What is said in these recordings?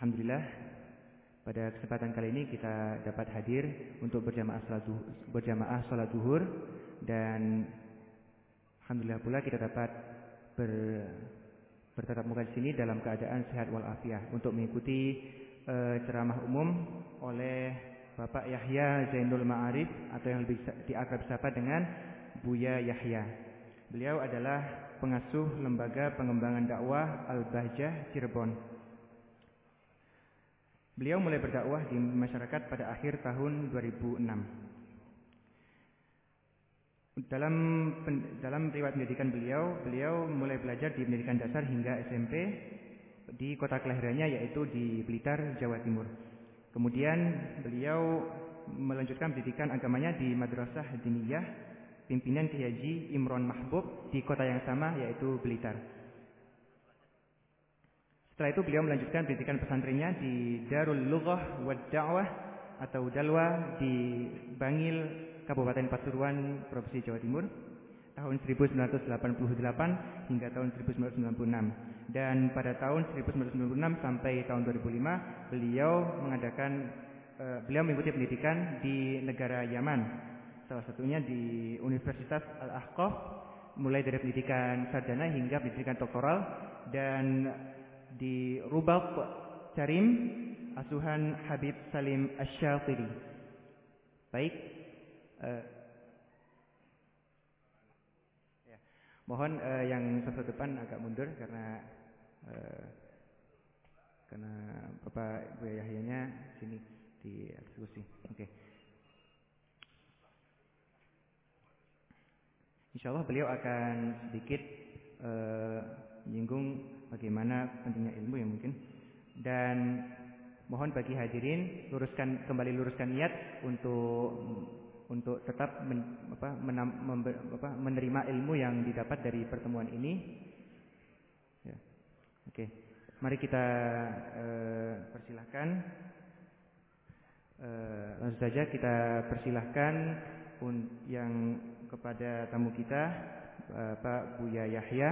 Alhamdulillah pada kesempatan kali ini kita dapat hadir untuk berjamaah salat zuhur, dan alhamdulillah pula kita dapat bertatap muka di sini dalam keadaan sehat walafiat untuk mengikuti ceramah umum oleh Bapak Yahya Zainul Ma'arif atau yang lebih diakrab sapa dengan Buya Yahya. Beliau adalah pengasuh Lembaga Pengembangan Dakwah Al-Bahjah Cirebon. Beliau mulai berdakwah di masyarakat pada akhir tahun 2006. Dalam riwayat pendidikan beliau mulai belajar di pendidikan dasar hingga SMP di kota kelahirannya, yaitu di Blitar, Jawa Timur. Kemudian beliau melanjutkan pendidikan agamanya di Madrasah Diniyah pimpinan Kiai Haji Imron Mahbub di kota yang sama, yaitu Blitar. Setelah itu beliau melanjutkan pendidikan pesantrennya di Darul Lughah wad Da'wah atau Dalwa di Bangil, Kabupaten Pasuruan, Provinsi Jawa Timur tahun 1988 hingga tahun 1996. Dan pada tahun 1996 sampai tahun 2005 beliau mengikuti pendidikan di negara Yaman, salah satunya di Universitas Al-Ahqaf, mulai dari pendidikan sarjana hingga pendidikan doktoral, dan di Rubat Carim, asuhan Habib Salim Asy-Syatiri. Baik, mohon yang satu depan agak mundur karena Bapak Buya Yahyanya sini di atas kursi. Oke. Insyaallah beliau akan sedikit menyinggung bagaimana pentingnya ilmu ya mungkin, dan mohon bagi hadirin kembali luruskan niat untuk tetap menerima ilmu yang didapat dari pertemuan ini. Ya. Oke, mari kita persilahkan. Langsung saja kita persilahkan yang kepada tamu kita, Pak Buya Yahya,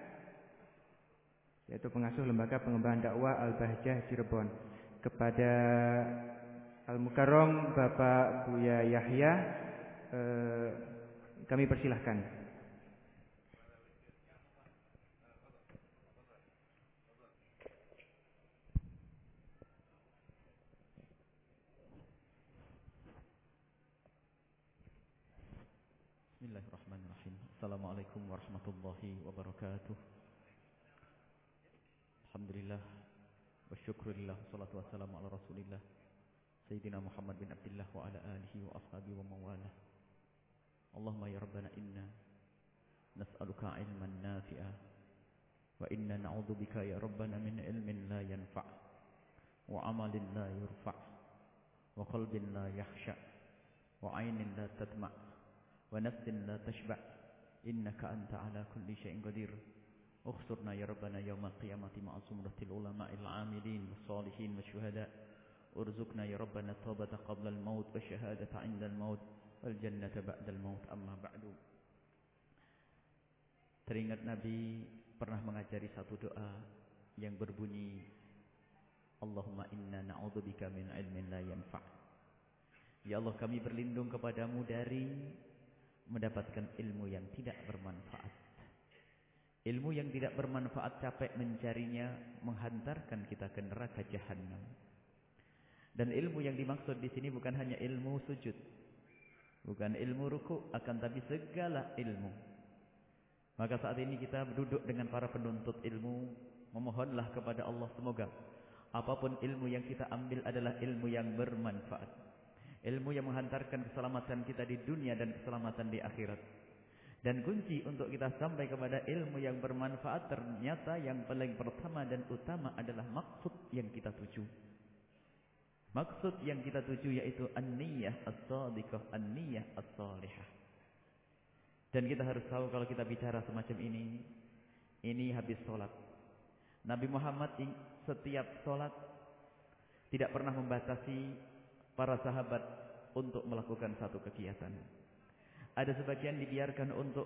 yaitu pengasuh Lembaga Pengembangan Dakwah Al-Bahjah Cirebon. Kepada Al-Mukarram Bapak Buya Yahya, kami persilahkan. Bismillahirrahmanirrahim. Assalamualaikum warahmatullahi wabarakatuh. Alhamdulillah wa syukurillah, salatu wassalamu ala rasulillah Sayyidina Muhammad bin Abdullah wa ala alihi wa ashabihi wa mawalah. Allahumma ya Rabbana inna nas'aluka ilman nafi'a wa inna na'udzubika ya Rabbana min ilmin la yanfa' wa amalin la yurfa' wa qalbin la yakhsha' wa aynin la tadma' wa nafsin la tashba' innaka anta ala kulli syai'in qadir. اغفرنا يا ربنا يوم القيامة مع زمرة العلماء العاملين والصالحين والشهداء. ارزقنا يا ربنا التوبة قبل الموت والشهادة عند الموت والجنة بعد الموت. أما بعد. Teringat Nabi pernah mengajari satu doa yang berbunyi, Allahumma inna na'udzubika min ilmin la yanfa'. Ya Allah, kami berlindung kepadamu dari mendapatkan ilmu yang tidak bermanfaat. Ilmu yang tidak bermanfaat, capek mencarinya, menghantarkan kita ke neraka jahanam. Dan ilmu yang dimaksud di sini bukan hanya ilmu sujud, bukan ilmu ruku', akan tapi segala ilmu. Maka saat ini kita duduk dengan para penuntut ilmu, memohonlah kepada Allah semoga apapun ilmu yang kita ambil adalah ilmu yang bermanfaat, ilmu yang menghantarkan keselamatan kita di dunia dan keselamatan di akhirat. Dan kunci untuk kita sampai kepada ilmu yang bermanfaat ternyata yang paling pertama dan utama adalah maksud yang kita tuju. Maksud yang kita tuju yaitu an-niyah as-shadiqah, an-niyah as-salihah. Dan kita harus tahu kalau kita bicara semacam ini habis sholat. Nabi Muhammad setiap sholat tidak pernah membatasi para sahabat untuk melakukan satu kegiatan. Ada sebagian dibiarkan untuk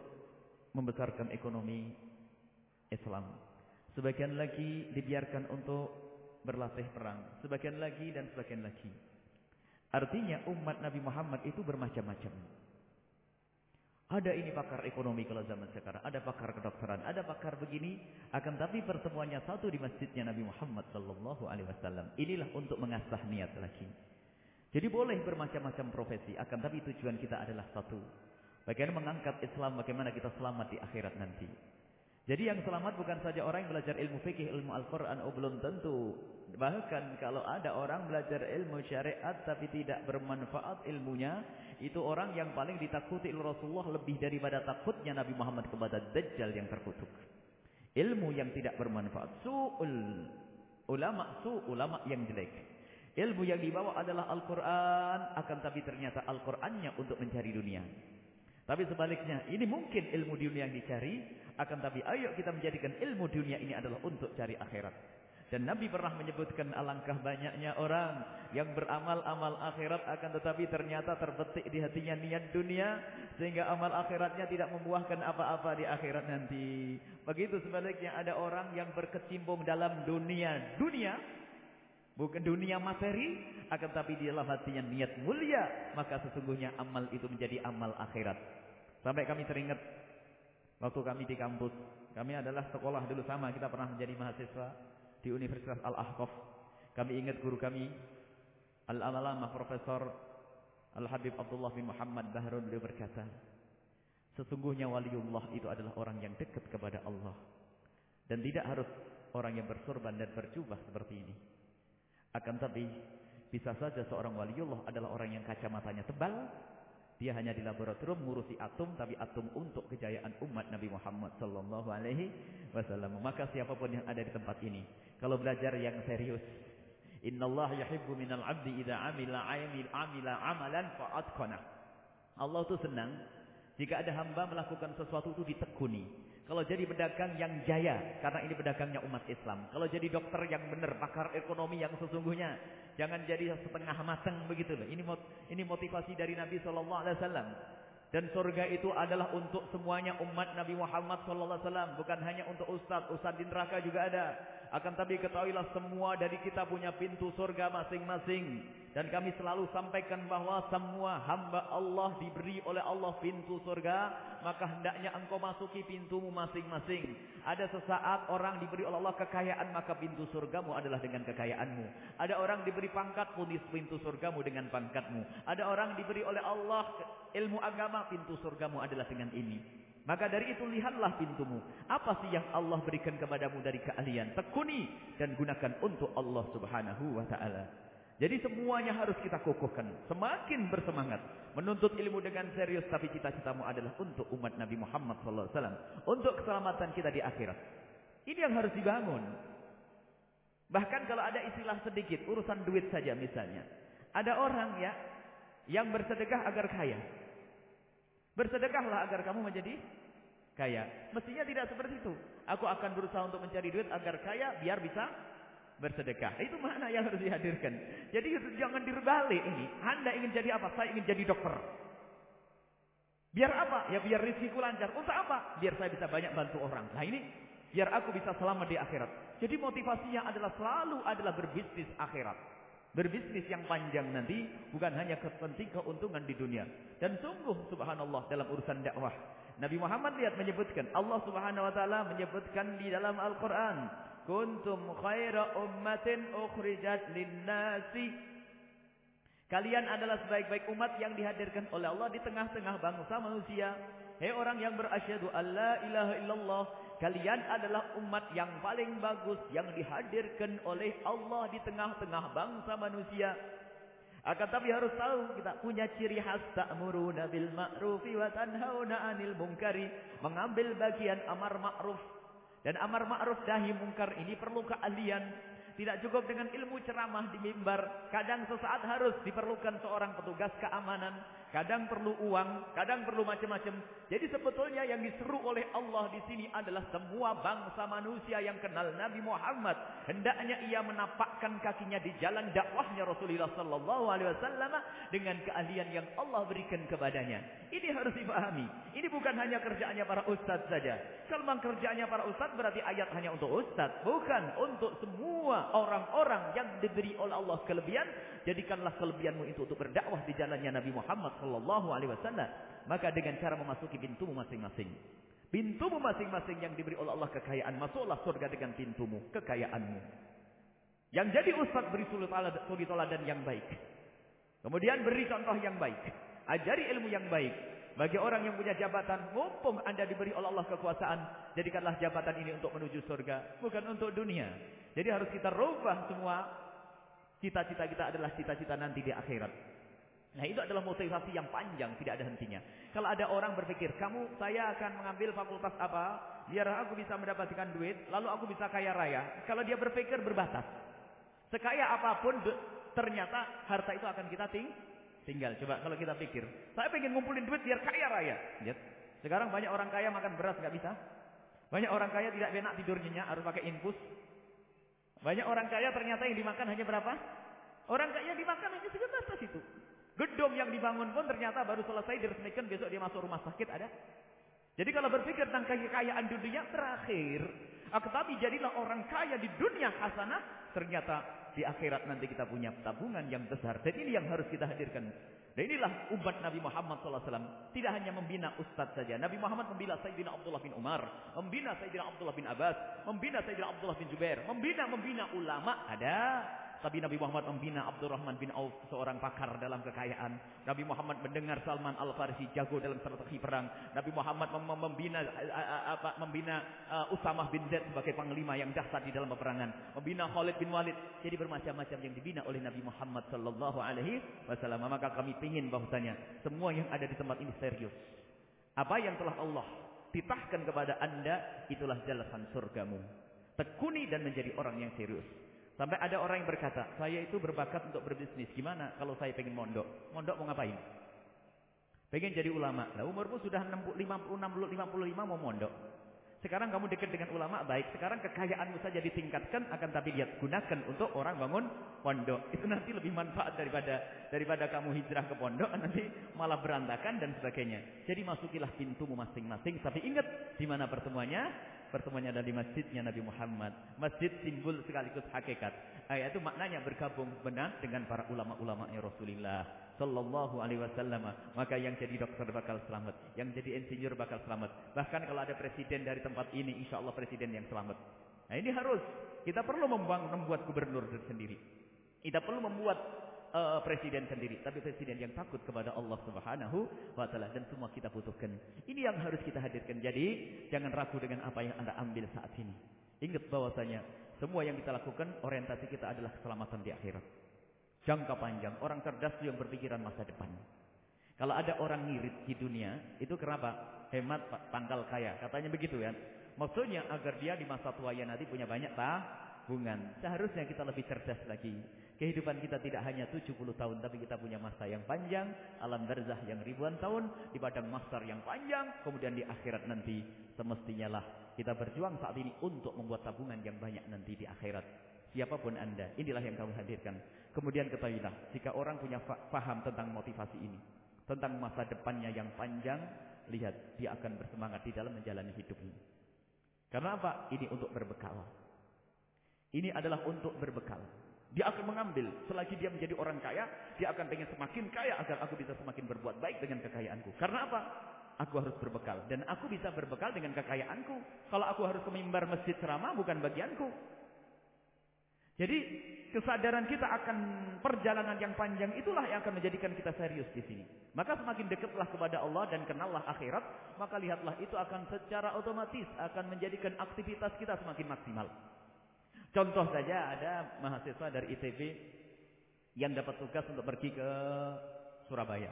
membesarkan ekonomi Islam. Sebagian lagi dibiarkan untuk berlatih perang, sebagian lagi dan sebagian lagi. Artinya umat Nabi Muhammad itu bermacam-macam. Ada ini pakar ekonomi kalau zaman sekarang, ada pakar kedokteran, ada pakar begini, akan tapi pertemuannya satu di masjidnya Nabi Muhammad sallallahu alaihi wasallam. Inilah untuk mengasah niat lagi. Jadi boleh bermacam-macam profesi, akan tapi tujuan kita adalah satu. Bagaimana mengangkat Islam, bagaimana kita selamat di akhirat nanti. Jadi yang selamat bukan saja orang yang belajar ilmu fikih, ilmu Al-Quran, belum tentu. Bahkan kalau ada orang belajar ilmu syariat tapi tidak bermanfaat ilmunya, itu orang yang paling ditakuti oleh Rasulullah lebih daripada takutnya Nabi Muhammad kepada Dajjal yang terkutuk. Ilmu yang tidak bermanfaat. Ulama yang jelek. Ilmu yang dibawa adalah Al-Quran, akan tapi ternyata Al-Qurannya untuk mencari dunia. Tapi sebaliknya, ini mungkin ilmu dunia yang dicari, akan tapi ayo kita menjadikan ilmu dunia ini adalah untuk cari akhirat. Dan Nabi pernah menyebutkan alangkah banyaknya orang yang beramal amal akhirat, akan tetapi ternyata terbetik di hatinya niat dunia, sehingga amal akhiratnya tidak membuahkan apa-apa di akhirat nanti. Begitu sebaliknya, ada orang yang berkecimpung dalam dunia, bukan dunia materi, akan tapi di dalam hatinya niat mulia, maka sesungguhnya amal itu menjadi amal akhirat. Sampai kami teringat waktu kami di kampus, kami adalah sekolah dulu sama, kita pernah menjadi mahasiswa di Universitas Al-Ahqaf. Kami ingat guru kami Al-Alamah Profesor Al-Habib Abdullah bin Muhammad Bahrun, beliau berkata, sesungguhnya waliullah itu adalah orang yang dekat kepada Allah, dan tidak harus orang yang bersorban dan berjubah seperti ini. Akan tapi bisa saja seorang waliullah adalah orang yang kacamatanya tebal, dia hanya di laboratorium ngurusi atom, tapi atom untuk kejayaan umat Nabi Muhammad sallallahu alaihi wasallam. Maka siapapun yang ada di tempat ini, kalau belajar yang serius, innallaha yuhibbu minal 'abdi idza 'amila amalan fa'atqana. Allah tuh senang jika ada hamba melakukan sesuatu itu ditekuni. Kalau jadi pedagang yang jaya, karena ini pedagangnya umat Islam. Kalau jadi dokter yang benar, pakar ekonomi yang sesungguhnya, jangan jadi setengah matang begitu loh. Ini motivasi dari Nabi sallallahu alaihi wasallam. Dan surga itu adalah untuk semuanya umat Nabi Muhammad sallallahu alaihi wasallam, bukan hanya untuk ustaz di neraka juga ada. Akan tapi ketahuilah semua dari kita punya pintu surga masing-masing. Dan kami selalu sampaikan bahwa semua hamba Allah diberi oleh Allah pintu surga, maka hendaknya engkau masuki pintumu masing-masing. Ada sesaat orang diberi oleh Allah kekayaan, maka pintu surgamu adalah dengan kekayaanmu. Ada orang diberi pangkat, pun pintu surgamu dengan pangkatmu. Ada orang diberi oleh Allah ilmu agama, pintu surgamu adalah dengan ini. Maka dari itu lihatlah pintumu. Apa sih yang Allah berikan kepadamu dari keahlian? Tekuni dan gunakan untuk Allah Subhanahu wa taala. Jadi semuanya harus kita kokohkan. Semakin bersemangat menuntut ilmu dengan serius, tapi cita-citamu adalah untuk umat Nabi Muhammad sallallahu alaihi wasallam, untuk keselamatan kita di akhirat. Ini yang harus dibangun. Bahkan kalau ada istilah sedikit, urusan duit saja misalnya. Ada orang yang bersedekah agar kaya. Bersedekahlah agar kamu menjadi kaya. Mestinya tidak seperti itu. Aku akan berusaha untuk mencari duit agar kaya biar bisa bersedekah. Itu makna yang harus dihadirkan. Jadi jangan dirbalik ini. Anda ingin jadi apa? Saya ingin jadi dokter. Biar apa? Ya biar rezekiku lancar. Untuk apa? Biar saya bisa banyak bantu orang. Nah ini biar aku bisa selamat di akhirat. Jadi motivasinya adalah selalu adalah berbisnis akhirat. Berbisnis yang panjang nanti, bukan hanya kepentingan keuntungan di dunia. Dan sungguh subhanallah dalam urusan dakwah, Nabi Muhammad menyebutkan, Allah Subhanahu wa taala menyebutkan di dalam Al-Qur'an, kuntum khaira ummatin ukhrijat lin-nasi. Kalian adalah sebaik-baik umat yang dihadirkan oleh Allah di tengah-tengah bangsa manusia. Hei orang yang berasyhadu alla ilaha illallah, kalian adalah umat yang paling bagus yang dihadirkan oleh Allah di tengah-tengah bangsa manusia. Akan tapi harus tahu kita punya ciri khas, ta'muruna bil ma'rufi wa tanhauna 'anil munkari, mengambil bagian amar ma'ruf. Dan amar ma'ruf nahi mungkar ini perlu keahlian. Tidak cukup dengan ilmu ceramah di mimbar. Kadang sesaat harus diperlukan seorang petugas keamanan. kadang perlu uang, kadang perlu macam-macam. Jadi sebetulnya yang diseru oleh Allah di sini adalah semua bangsa manusia yang kenal Nabi Muhammad. Hendaknya ia menapakkan kakinya di jalan dakwahnya Rasulullah sallallahu alaihi wasallam dengan keahlian yang Allah berikan kepadanya. Ini harus dipahami. Ini bukan hanya kerjaannya para ustaz saja. Kalau memang kerjaannya para ustaz berarti ayat hanya untuk ustaz, bukan untuk semua orang-orang yang diberi oleh Allah kelebihan. Jadikanlah kelebihanmu itu untuk berdakwah di jalannya Nabi Muhammad sallallahu alaihi wasallam. Maka dengan cara memasuki pintumu masing-masing. Pintumu masing-masing yang diberi oleh Allah kekayaan, masuklah surga dengan pintumu, kekayaanmu. Yang jadi ustaz beri suri teladan yang baik. Kemudian beri contoh yang baik. Ajari ilmu yang baik. Bagi orang yang punya jabatan, mumpung Anda diberi oleh Allah kekuasaan, jadikanlah jabatan ini untuk menuju surga, bukan untuk dunia. Jadi harus kita rubah semua. Cita-cita kita adalah cita-cita nanti di akhirat. Nah, itu adalah motivasi yang panjang, tidak ada hentinya. Kalau ada orang berpikir, saya akan mengambil fakultas apa, biar aku bisa mendapatkan duit, lalu aku bisa kaya raya. Kalau dia berpikir berbatas. Sekaya apapun, ternyata harta itu akan kita tinggal. Coba kalau kita pikir, saya pengen ngumpulin duit biar kaya raya. Lihat, sekarang banyak orang kaya makan beras nggak bisa. Banyak orang kaya tidak enak tidur nyenyak, harus pakai infus. Banyak orang kaya ternyata yang dimakan hanya berapa? Orang kaya dimakan hanya sebatas itu. Gedung yang dibangun pun ternyata baru selesai diresmikan, besok dia masuk rumah sakit ada. Jadi kalau berpikir tentang kekayaan dunia terakhir, tetapi jadilah orang kaya di dunia hasanah, ternyata di akhirat nanti kita punya tabungan yang besar. Dan ini yang harus kita hadirkan. Dan inilah umat Nabi Muhammad SAW. Tidak hanya membina ustaz saja. Nabi Muhammad membina Sayyidina Abdullah bin Umar, membina Sayyidina Abdullah bin Abbas, membina Sayyidina Abdullah bin Jubair, membina ulama ada. Tapi Nabi Muhammad membina Abdurrahman bin Auf, seorang pakar dalam kekayaan. Nabi Muhammad mendengar Salman Al-Farisi jago dalam strategi perang. Nabi Muhammad membina Usamah bin Zaid sebagai panglima yang dahsyat di dalam peperangan. Membina Khalid bin Walid. Jadi bermacam-macam yang dibina oleh Nabi Muhammad sallallahu alaihi wasallam. Maka kami ingin bahwasanya semua yang ada di tempat ini serius. Apa yang telah Allah titahkan kepada Anda, itulah jalan surgamu. Tekuni dan menjadi orang yang serius. Sampai ada orang yang berkata, saya itu berbakat untuk berbisnis. Gimana kalau saya pengen mondok? Mondok mau ngapain? Pengen jadi ulama. Nah, umurmu sudah 55 mau mondok. Sekarang kamu dekat dengan ulama, baik. Sekarang kekayaanmu saja ditingkatkan, akan tapi lihat gunakan untuk orang bangun pondok. Itu nanti lebih manfaat daripada kamu hijrah ke pondok, nanti malah berantakan dan sebagainya. Jadi masukilah pintumu masing-masing. Tapi ingat di mana pertemuannya? Pertemuannya ada di masjidnya Nabi Muhammad. Masjid simbol sekaligus hakikat. Itu maknanya bergabung benar dengan para ulama-ulamanya Rasulullah sallallahu alaihi wasallam. Maka yang jadi dokter bakal selamat, yang jadi insinyur bakal selamat. Bahkan kalau ada presiden dari tempat ini, insyaallah presiden yang selamat. Nah, ini harus. Kita perlu membuat gubernur sendiri. Kita perlu membuat presiden sendiri, tapi presiden yang takut kepada Allah Subhanahu wa taala, dan semua kita butuhkan. Ini yang harus kita hadirkan. Jadi, jangan ragu dengan apa yang Anda ambil saat ini. Ingat bahwasanya semua yang kita lakukan, orientasi kita adalah keselamatan di akhirat. Jangka panjang, orang cerdas yang berpikiran masa depan. Kalau ada orang ngirit di dunia, itu kenapa? Hemat pangkal kaya, katanya begitu kan. Maksudnya agar dia di masa tuanya nanti punya banyak tabungan. Seharusnya kita lebih cerdas lagi. Kehidupan kita tidak hanya 70 tahun, tapi kita punya masa yang panjang, alam barzah yang ribuan tahun, di padang mahsyar yang panjang, kemudian di akhirat nanti semestinya lah kita berjuang saat ini untuk membuat tabungan yang banyak nanti di akhirat. Siapapun Anda, inilah yang kami hadirkan. Kemudian ketahuilah, jika orang punya paham tentang motivasi ini, tentang masa depannya yang panjang, lihat dia akan bersemangat di dalam menjalani hidup ini. Karena apa? Ini untuk berbekal. Ini adalah untuk berbekal. Dia akan mengambil, selagi dia menjadi orang kaya, dia akan pengen semakin kaya agar aku bisa semakin berbuat baik dengan kekayaanku. Karena apa? Aku harus berbekal. Dan aku bisa berbekal dengan kekayaanku. Kalau aku harus ke mimbar masjid ceramah, bukan bagianku. Jadi, kesadaran kita akan perjalanan yang panjang itulah yang akan menjadikan kita serius di sini. Maka semakin dekatlah kepada Allah dan kenallah akhirat, maka lihatlah itu akan secara otomatis akan menjadikan aktivitas kita semakin maksimal. Contoh saja, ada mahasiswa dari ITB yang dapat tugas untuk pergi ke Surabaya.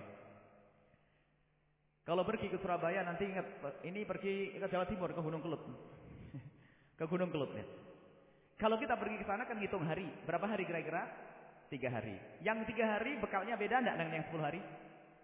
Kalau pergi ke Surabaya, nanti ingat, ini pergi ke Jawa Timur, ke Gunung Kelut. Ke Gunung Kelut ya. Kalau kita pergi ke sana kan ngitung hari. Berapa hari kira-kira? 3 hari. Yang 3 hari bekalnya beda enggak dengan yang 10 hari?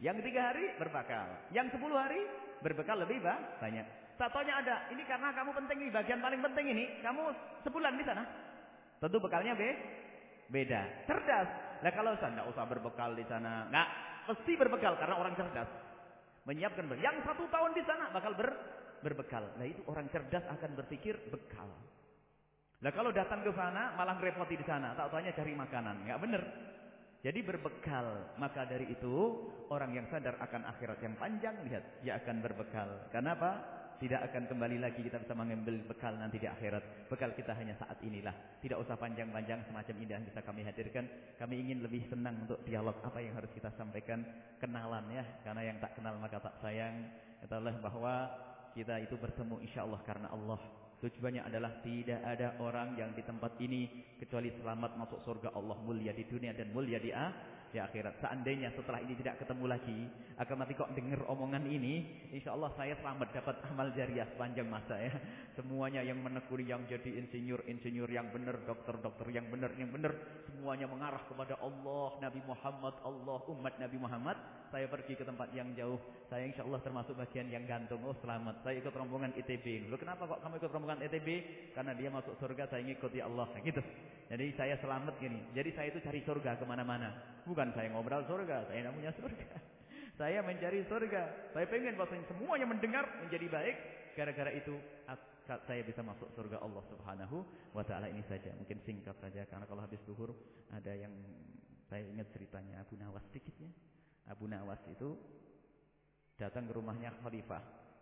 Yang 3 hari berbekal. Yang 10 hari berbekal lebih banyak. Satunya ada, ini karena kamu penting nih, bagian paling penting ini, kamu sebulan di sana. Tentu bekalnya beda. Cerdas. Nah kalau tidak usah berbekal di sana, nggak mesti berbekal karena orang cerdas. Menyiapkan yang 1 tahun di sana bakal berbekal. Nah itu orang cerdas akan berpikir bekal. Nah kalau datang ke sana malah ngerepoti di sana, tak taunya cari makanan, nggak bener. Jadi berbekal. Maka dari itu orang yang sadar akan akhirat yang panjang, lihat dia akan berbekal. Kenapa? Tidak akan kembali lagi kita bisa mengambil bekal nanti di akhirat. Bekal kita hanya saat inilah. Tidak usah panjang-panjang semacam ini yang bisa kami hadirkan. Kami ingin lebih senang untuk dialog apa yang harus kita sampaikan. Kenalan ya. Karena yang tak kenal maka tak sayang. Ketahuilah bahwa kita itu bertemu insyaAllah karena Allah. Tujuannya adalah tidak ada orang yang di tempat ini kecuali selamat masuk surga Allah, mulia di dunia dan mulia di akhirat. Seandainya setelah ini tidak ketemu lagi, akan mati kok dengar omongan ini, insya Allah saya selamat dapat amal jariah sepanjang masa ya. Semuanya yang menekuni, yang jadi insinyur yang benar, dokter yang benar, semuanya mengarah kepada Allah, Nabi Muhammad, Allah, umat Nabi Muhammad. Saya pergi ke tempat yang jauh, saya insya Allah termasuk bagian yang gantung. Oh selamat, saya ikut rombongan ITB. Loh kenapa kok kamu ikut rombongan ITB? Karena dia masuk surga, saya ngikut ya Allah, gitu. Jadi saya selamat gini. Jadi saya itu cari surga kemana-mana. Bukan saya ngobrol surga, saya tidak punya surga. Saya mencari surga. Saya pengen bahwasanya semuanya mendengar menjadi baik. Gara-gara itu saya bisa masuk surga Allah Subhanahu wa taala. Ini saja, mungkin singkat saja karena kalau habis zuhur ada yang saya ingat ceritanya Abu Nawas sedikitnya. Abu Nawas itu datang ke rumahnya khalifah.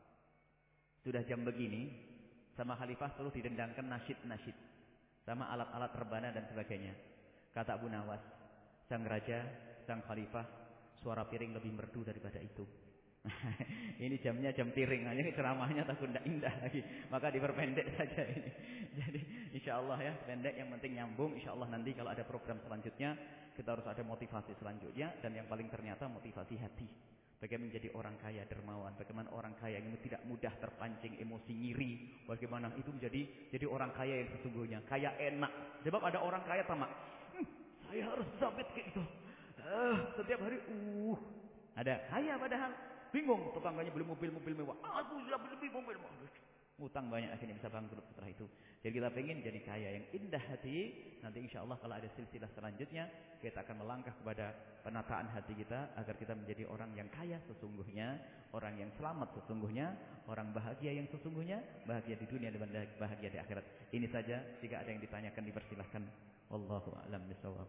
Sudah jam begini, sama khalifah selalu didendangkan nasyid-nasyid sama alat-alat rebana dan sebagainya. Kata Abu Nawas, sang raja, sang khalifah, suara piring lebih merdu daripada itu. Ini jamnya jam piring, hanya ceramahnya takut tidak indah lagi, maka diperpendek saja ini. Jadi insya Allah ya, pendek yang penting nyambung. Insya Allah nanti kalau ada program selanjutnya kita harus ada motivasi selanjutnya, dan yang paling ternyata motivasi hati. Bagaimana menjadi orang kaya dermawan, bagaimana orang kaya yang tidak mudah terpancing emosi ngiri, bagaimana itu jadi orang kaya yang sesungguhnya, kaya enak. Sebab ada orang kaya tamak, saya harus zabit kayak gitu. Setiap hari ada kaya padahal bingung, tetangganya beli mobil mewah, aku sudah beli mobil mewah, utang banyak, akhirnya bisa bangkrut setelah itu. Jadi kita pengen jadi kaya yang indah hati. Nanti insya Allah kalau ada silsilah selanjutnya kita akan melangkah kepada penataan hati kita agar kita menjadi orang yang kaya sesungguhnya, orang yang selamat sesungguhnya, orang bahagia yang sesungguhnya, bahagia di dunia dan bahagia di akhirat. Ini saja, jika ada yang ditanyakan dipersilahkan. Wallahu a'lam bishawab.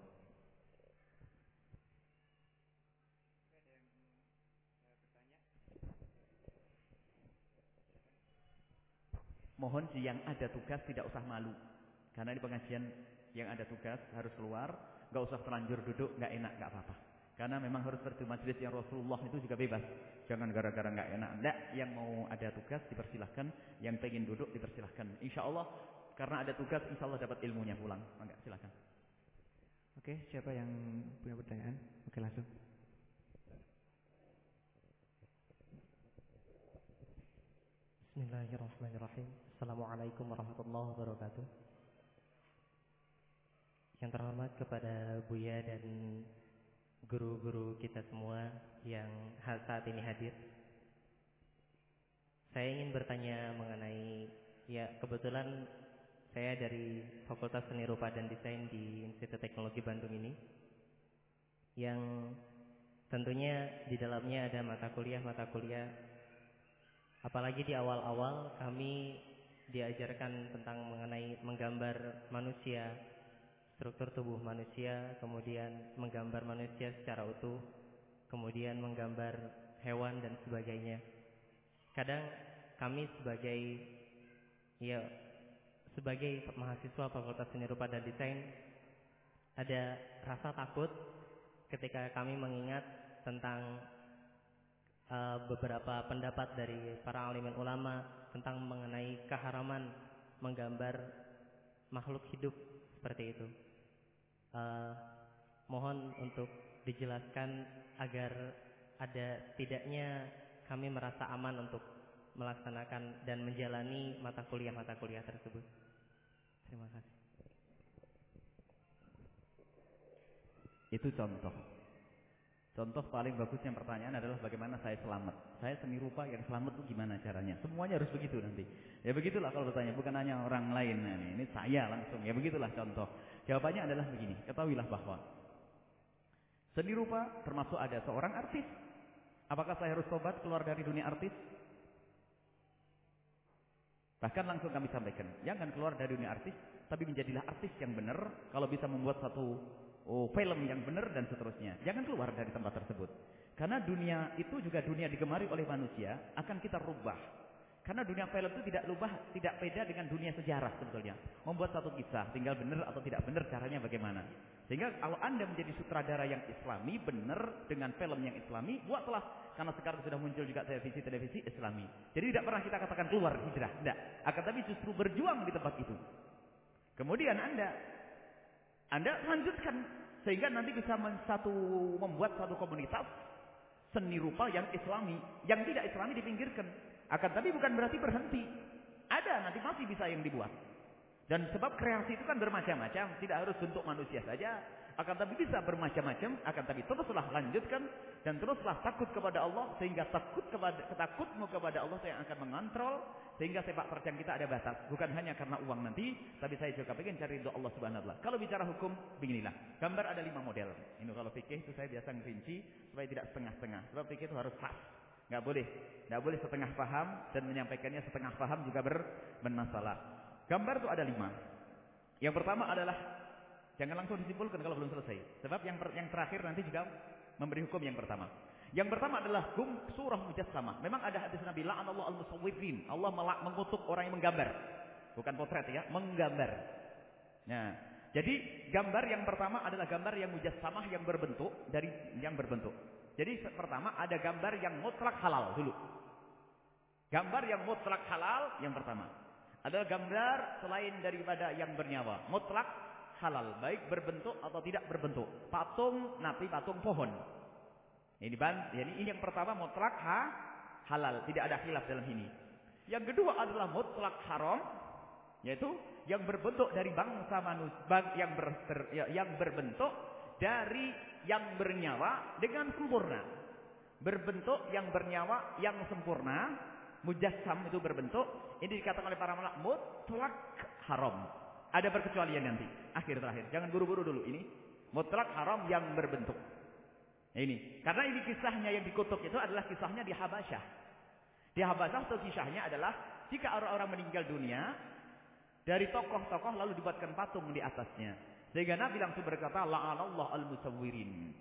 Mohon yang ada tugas tidak usah malu. Karena di pengajian yang ada tugas harus keluar, enggak usah terlanjur duduk, enggak enak, enggak apa-apa. Karena memang harus seperti majelis yang Rasulullah itu juga bebas. Jangan gara-gara enggak enak. Enggak, yang mau ada tugas dipersilahkan, yang pengen duduk dipersilahkan. Insya Allah karena ada tugas, insya Allah dapat ilmunya pulang. Enggak, silakan. Oke, siapa yang punya pertanyaan? Oke, langsung. Bismillahirrahmanirrahim. Assalamualaikum warahmatullahi wabarakatuh. Yang terhormat kepada Buya dan guru-guru kita semua yang saat ini hadir. Saya ingin bertanya mengenai, ya kebetulan saya dari Fakultas Seni Rupa dan Desain di Institut Teknologi Bandung ini, yang tentunya di dalamnya ada mata kuliah, apalagi di awal-awal kami diajarkan tentang mengenai menggambar manusia, struktur tubuh manusia, kemudian menggambar manusia secara utuh, kemudian menggambar hewan dan sebagainya. Kadang kami sebagai mahasiswa Fakultas Seni Rupa dan Desain ada rasa takut ketika kami mengingat tentang beberapa pendapat dari para alimin ulama tentang mengenai keharaman menggambar makhluk hidup seperti itu. Mohon untuk dijelaskan agar ada tidaknya kami merasa aman untuk melaksanakan dan menjalani mata kuliah tersebut. Terima kasih. Itu Contoh paling bagusnya pertanyaan adalah bagaimana saya selamat. Saya seni rupa yang selamat itu gimana caranya? Semuanya harus begitu nanti. Ya begitulah kalau bertanya, bukan hanya orang lain. Nah, ini saya langsung. Ya begitulah contoh. Jawabannya adalah begini. Ketahuilah bahwa seni rupa termasuk ada seorang artis. Apakah saya harus tobat keluar dari dunia artis? Bahkan langsung kami sampaikan, jangan keluar dari dunia artis, tapi menjadilah artis yang benar. Kalau bisa membuat satu film yang benar dan seterusnya, jangan keluar dari tempat tersebut. Karena dunia itu juga dunia digemari oleh manusia, akan kita rubah. Karena dunia film itu tidak beda dengan dunia sejarah sebetulnya. Membuat satu kisah, tinggal benar atau tidak benar caranya bagaimana. Sehingga kalau Anda menjadi sutradara yang Islami, benar dengan film yang Islami, buatlah. Karena sekarang sudah muncul juga televisi Islami. Jadi tidak pernah kita katakan keluar hijrah, tidak. Akan tapi justru berjuang di tempat itu. Kemudian Anda lanjutkan sehingga nanti bisa membuat satu komunitas seni rupa yang Islami, yang tidak Islami dipinggirkan. Akan tapi bukan berarti berhenti. Ada nanti masih bisa yang dibuat. Dan sebab kreasi itu kan bermacam-macam, tidak harus bentuk manusia saja, akan tapi bisa bermacam-macam, akan tapi teruslah lanjutkan dan teruslah takut kepada Allah sehingga takutmu kepada Allah yang akan mengontrol sehingga sepak terjang kita ada batas, bukan hanya karena uang nanti, tapi saya juga pengen cari ridho Allah Subhanahu wa taala. Kalau bicara hukum beginilah. Gambar ada 5 model. Ini kalau fikih itu saya biasa ngerinci supaya tidak setengah-setengah. Sebab fikih itu harus pas. Enggak boleh setengah paham dan menyampaikannya setengah paham juga bermasalah. Gambar itu ada 5. Yang pertama adalah jangan langsung disimpulkan kalau belum selesai. Sebab yang terakhir nanti juga memberi hukum yang pertama. Yang pertama adalah surah mujassamah. Memang ada hadis Nabi la'anallahu al-musawwirin. Allah mengutuk orang yang menggambar. Bukan potret ya, menggambar. Nah, jadi gambar yang pertama adalah gambar yang mujassamah yang berbentuk Jadi pertama ada gambar yang mutlak halal dulu. Gambar yang mutlak halal yang pertama. Adalah gambar selain daripada yang bernyawa, mutlak halal, baik berbentuk atau tidak berbentuk. Patung nabi, patung pohon. Ini yang pertama mutlak halal, tidak ada khilaf dalam ini. Yang kedua adalah mutlak haram, yaitu yang berbentuk dari bangsa manusia, yang berbentuk dari yang bernyawa dengan sempurna. Berbentuk yang bernyawa yang sempurna, mujassam itu berbentuk, ini dikatakan oleh para ulama mutlak haram. Ada perkecualian nanti, terakhir. Jangan buru-buru dulu ini. Mutlak haram yang berbentuk. Ini, karena ini kisahnya yang dikutuk itu adalah kisahnya di Habasyah. Di Habasyah itu kisahnya adalah jika orang-orang meninggal dunia dari tokoh-tokoh lalu dibuatkan patung di atasnya. Sehingga Nabi langsung berkata la'anallahu al-musawwirin.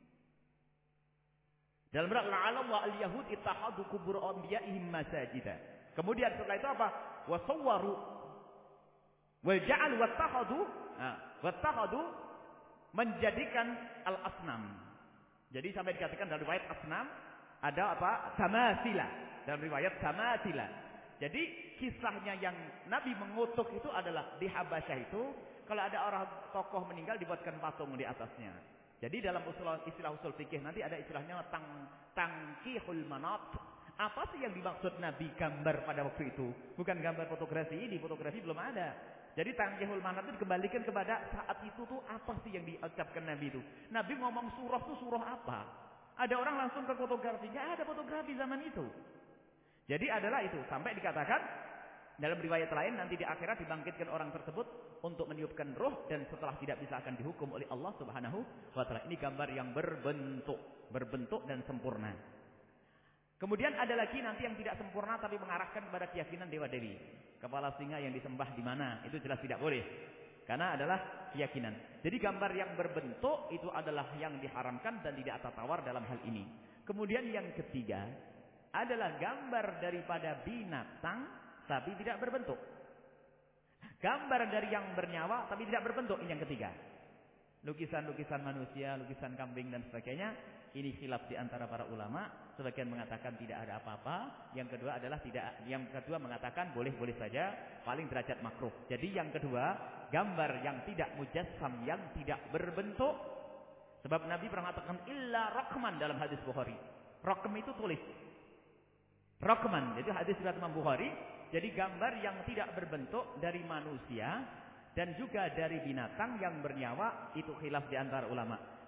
Dalam berat la'anallahu al-yahud ittakhadhu qubur anbiya'ihim masajida. Kemudian setelah itu apa? Wa sawwaru wa ja'al wattakhadhu menjadikan al-asnam. Jadi sampai dikatakan dalam riwayat asnam ada apa? Tamasila. Dalam riwayat tamasila. Jadi kisahnya yang Nabi mengutuk itu adalah di Habasyah itu kalau ada orang tokoh meninggal dibuatkan patung di atasnya. Jadi dalam istilah usul fikih nanti ada istilahnya tangkihul manat. Apa sih yang dimaksud Nabi gambar pada waktu itu? Bukan gambar fotografi ini, fotografi belum ada. Jadi tangkihul manat itu dikembalikan kepada saat itu tuh apa sih yang diucapkan Nabi itu? Nabi ngomong surah tuh surah apa? Ada orang langsung ke fotografi, nggak ada fotografi zaman itu. Jadi adalah itu sampai dikatakan dalam riwayat lain nanti di akhirat dibangkitkan orang tersebut untuk meniupkan roh dan setelah tidak bisa akan dihukum oleh Allah Subhanahu wa taala. Ini gambar yang berbentuk dan sempurna. Kemudian ada lagi nanti yang tidak sempurna tapi mengarahkan kepada keyakinan dewa-dewi. Kepala singa yang disembah di mana? Itu jelas tidak boleh. Karena adalah keyakinan. Jadi gambar yang berbentuk itu adalah yang diharamkan dan tidak ada tawar dalam hal ini. Kemudian yang ketiga adalah gambar daripada binatang tapi tidak berbentuk. Gambar dari yang bernyawa tapi tidak berbentuk, ini yang ketiga. Lukisan-lukisan manusia, lukisan kambing dan sebagainya, ini khilaf di antara para ulama. Sebagian mengatakan tidak ada apa-apa, yang kedua adalah tidak, yang kedua mengatakan boleh-boleh saja, paling derajat makruh. Jadi yang kedua, gambar yang tidak mujassam, yang tidak berbentuk. Sebab Nabi pernah mengatakan illa raqman dalam hadis Bukhari. Raqm itu tulis. Raqman, jadi hadis riwayat Imam Bukhari. Jadi gambar yang tidak berbentuk dari manusia dan juga dari binatang yang bernyawa itu khilaf di antara ulama.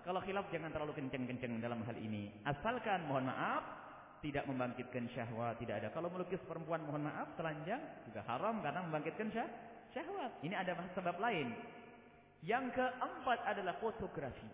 Kalau khilaf jangan terlalu kenceng-kenceng dalam hal ini. Asalkan mohon maaf tidak membangkitkan syahwat, tidak ada. Kalau melukis perempuan mohon maaf telanjang juga haram karena membangkitkan syahwat. Ini ada sebab lain. Yang keempat adalah fotografi.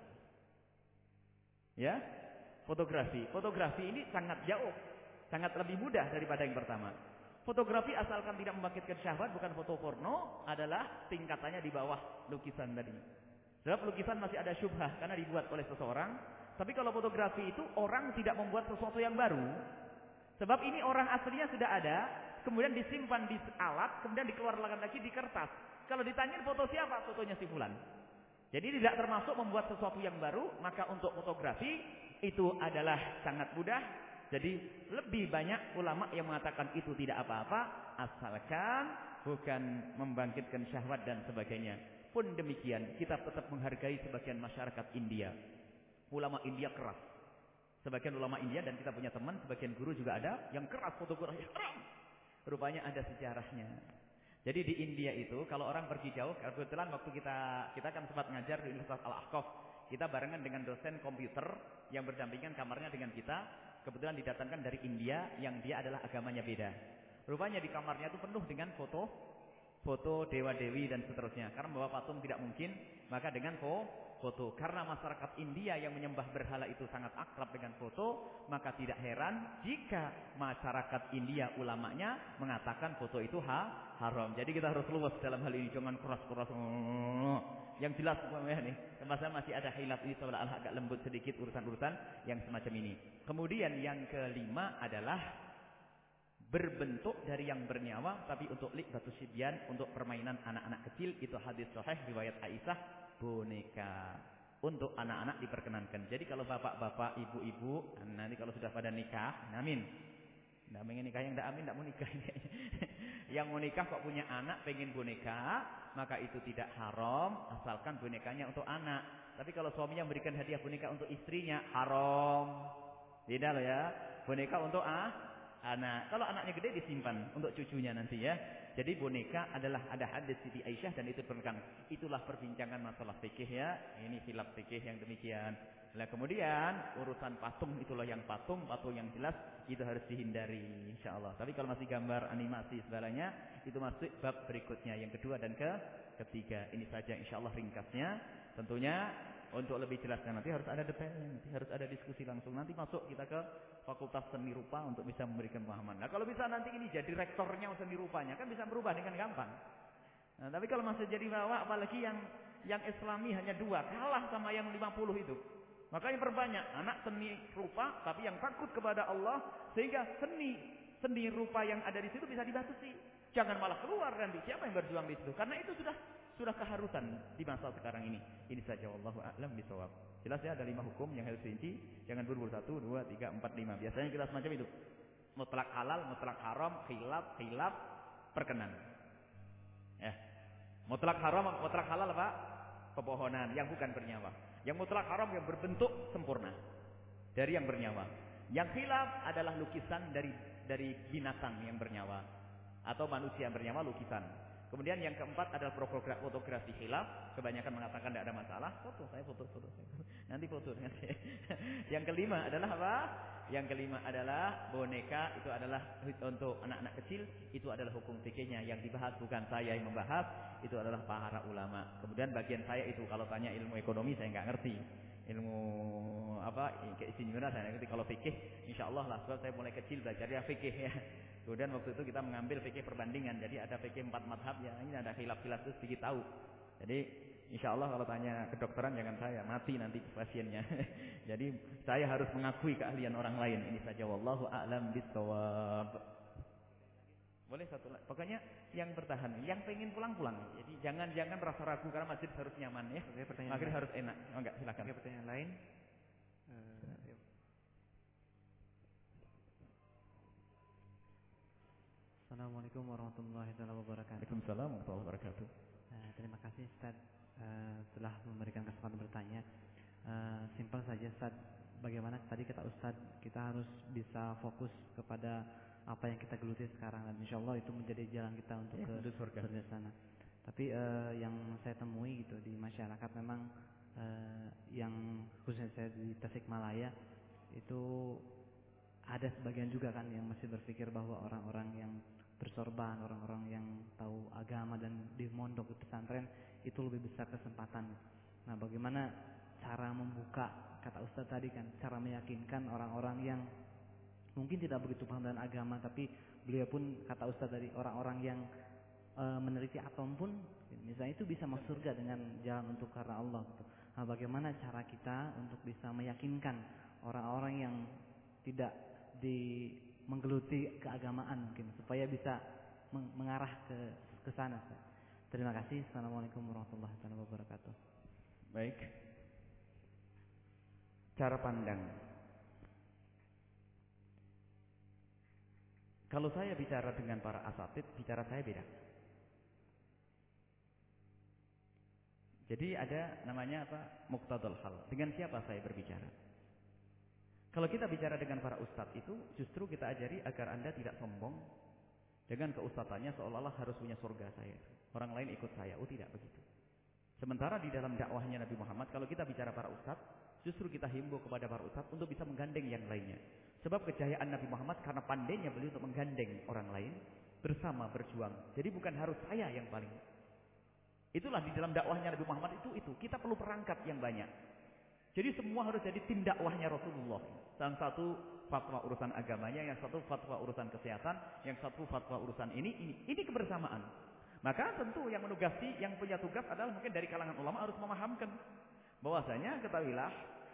Ya, fotografi. Fotografi ini sangat jauh, sangat lebih mudah daripada yang pertama. Fotografi asalkan tidak membangkitkan syahwat, bukan foto porno, adalah tingkatannya di bawah lukisan tadi. Sebab lukisan masih ada syubhah karena dibuat oleh seseorang. Tapi kalau fotografi itu orang tidak membuat sesuatu yang baru. Sebab ini orang aslinya sudah ada, kemudian disimpan di alat, kemudian dikeluarkan lagi di kertas. Kalau ditanya foto siapa? Fotonya si fulan. Jadi tidak termasuk membuat sesuatu yang baru. Maka untuk fotografi itu adalah sangat mudah. Jadi lebih banyak ulama yang mengatakan itu tidak apa-apa, asalkan bukan membangkitkan syahwat dan sebagainya. Pun demikian, kita tetap menghargai sebagian masyarakat India. Ulama India keras. Sebagian ulama India, dan kita punya teman, sebagian guru juga ada, yang keras fotografi haram. Rupanya ada sejarahnya. Jadi di India itu, kalau orang pergi jauh, kebetulan waktu kita kan sempat ngajar di Universitas Al-Ahqaf. Kita barengan dengan dosen komputer, yang berdampingan kamarnya dengan kita. Kebetulan didatangkan dari India, yang dia adalah agamanya beda. Rupanya di kamarnya itu penuh dengan foto dewa-dewi dan seterusnya. Karena membawa patung tidak mungkin, maka dengan foto. Karena masyarakat India yang menyembah berhala itu sangat akrab dengan foto, maka tidak heran jika masyarakat India ulamanya mengatakan foto itu haram. Jadi kita harus luas dalam hal ini, jangan keras-keras. Yang jelas nih, masalah masih ada khilaf ini soal agak lembut sedikit urusan-urusan yang semacam ini. Kemudian yang kelima adalah berbentuk dari yang bernyawa, tapi untuk likbatus sibyan, untuk permainan anak-anak kecil. Itu hadis sahih riwayat Aisyah, boneka untuk anak-anak diperkenankan. Jadi kalau bapak-bapak, ibu-ibu, nanti kalau sudah pada nikah, amin. Nggak pengen nikah, yang nggak amin nggak mau nikah. Yang mau nikah kok punya anak pengen boneka, maka itu tidak haram asalkan bonekanya untuk anak. Tapi kalau suaminya memberikan hadiah boneka untuk istrinya, haram. Beda loh ya. Boneka untuk anak. Kalau anaknya gede disimpan untuk cucunya nanti ya. Jadi boneka adalah ada hadis Siti Aisyah dan itu diperkenankan. Itulah perbincangan masalah fikih ya. Ini khilaf fikih yang demikian. Nah kemudian urusan patung, itulah yang patung yang jelas itu harus dihindari insyaallah. Tapi kalau masih gambar animasi segalanya itu masuk bab berikutnya yang kedua dan ketiga. Ini saja insyaallah ringkasnya. Tentunya untuk lebih jelasnya nanti harus ada detailnya, nanti harus ada diskusi langsung. Nanti masuk kita ke Fakultas Seni Rupa untuk bisa memberikan pemahaman. Nah kalau bisa nanti ini jadi rektornya seni rupanya kan bisa berubah dengan gampang. Nah, tapi kalau masih jadi bawa, apalagi yang Islami hanya 2, kalah sama yang 50 itu. Makanya perbanyak anak seni rupa, tapi yang takut kepada Allah, sehingga seni rupa yang ada di situ bisa dibatasi. Jangan malah keluar nanti. Siapa yang berjuang di situ? Karena itu sudah keharusan di masa sekarang ini. Ini saja wallahu a'lam bishawab. Jelas ya ada 5 hukum yang harus dirinci. Jangan buru-buru 1, 2, 3, 4, 5. Biasanya kita semacam itu. Mutlak halal, mutlak haram, khilaf, perkenan. Ya. Mutlak haram, mutlak halal apa? Pepohonan yang bukan bernyawa. Yang mutlak haram yang berbentuk sempurna dari yang bernyawa. Yang khilaf adalah lukisan dari binatang yang bernyawa atau manusia yang bernyawa, lukisan. Kemudian yang keempat adalah fotografi khilaf. Kebanyakan mengatakan tidak ada masalah. Saya foto. Nanti foto. Yang kelima adalah apa? Yang kelima adalah boneka. Itu adalah untuk anak-anak kecil. Itu adalah hukum fikihnya. Yang dibahas bukan saya yang membahas. Itu adalah para ulama. Kemudian bagian saya itu kalau tanya ilmu ekonomi saya nggak ngerti. Ilmu keinsinyuran saya ngerti. Kalau fikih insyaallah lah. Sebab saya mulai kecil belajarnya fikih ya. Kemudian waktu itu kita mengambil fikih perbandingan. Jadi ada fikih 4 madhab ya. Ini ada khilaf-khilaf itu sedikit tahu. Jadi insyaallah kalau tanya kedokteran jangan saya, mati nanti pasiennya. Jadi saya harus mengakui keahlian orang lain. Ini saja wallahu a'lam bishawab. Boleh satu lagi. Pokoknya yang bertahan, yang pengen pulang-pulang. Jadi jangan merasa ragu karena masjid harus nyaman ya. Masjid harus enak. Oh enggak, silakan. Oke, pertanyaan lain. Assalamualaikum warahmatullahi wabarakatuh. Waalaikumsalam warahmatullahi wabarakatuh. Terima kasih Ustaz telah memberikan kesempatan bertanya. Simpel saja Ustaz, bagaimana tadi kata Ustaz kita harus bisa fokus kepada apa yang kita geluti sekarang dan insyaallah itu menjadi jalan kita untuk ke surga sana. Tapi yang saya temui gitu di masyarakat memang yang khususnya saya di Tasikmalaya itu ada sebagian juga kan yang masih berpikir bahwa orang-orang yang bersorban, orang-orang yang tahu agama dan di mondok di pesantren itu lebih besar kesempatan. Nah, bagaimana cara membuka, kata Ustaz tadi kan, cara meyakinkan orang-orang yang mungkin tidak begitu paham dengan agama, tapi beliau pun kata Ustaz tadi orang-orang yang meneliti atom pun misalnya itu bisa masuk surga dengan jalan untuk karena Allah gitu. Nah, bagaimana cara kita untuk bisa meyakinkan orang-orang yang tidak menggeluti keagamaan mungkin supaya bisa mengarah ke sana. Terima kasih. Assalamualaikum warahmatullahi wabarakatuh. Baik. Cara pandang. Kalau saya bicara dengan para asatid, bicara saya beda. Jadi ada namanya apa? Muqtadul hal. Dengan siapa saya berbicara? Kalau kita bicara dengan para ustadz itu, justru kita ajari agar Anda tidak sombong dengan keustatannya seolah-olah harus punya surga saya. Orang lain ikut saya. Oh, tidak begitu. Sementara di dalam dakwahnya Nabi Muhammad, kalau kita bicara para ustadz, justru kita himbau kepada para ustadz untuk bisa menggandeng yang lainnya. Sebab kejayaan Nabi Muhammad karena pandainya beliau untuk menggandeng orang lain bersama berjuang. Jadi bukan harus saya yang paling. Itulah di dalam dakwahnya Nabi Muhammad itu. Kita perlu perangkat yang banyak. Jadi semua harus jadi tim dakwahnya Rasulullah. Yang satu fatwa urusan agamanya, yang satu fatwa urusan kesehatan, yang satu fatwa urusan ini. Ini kebersamaan. Maka tentu yang menugasi, yang punya tugas adalah mungkin dari kalangan ulama harus memahamkan bahwasanya ketahuilah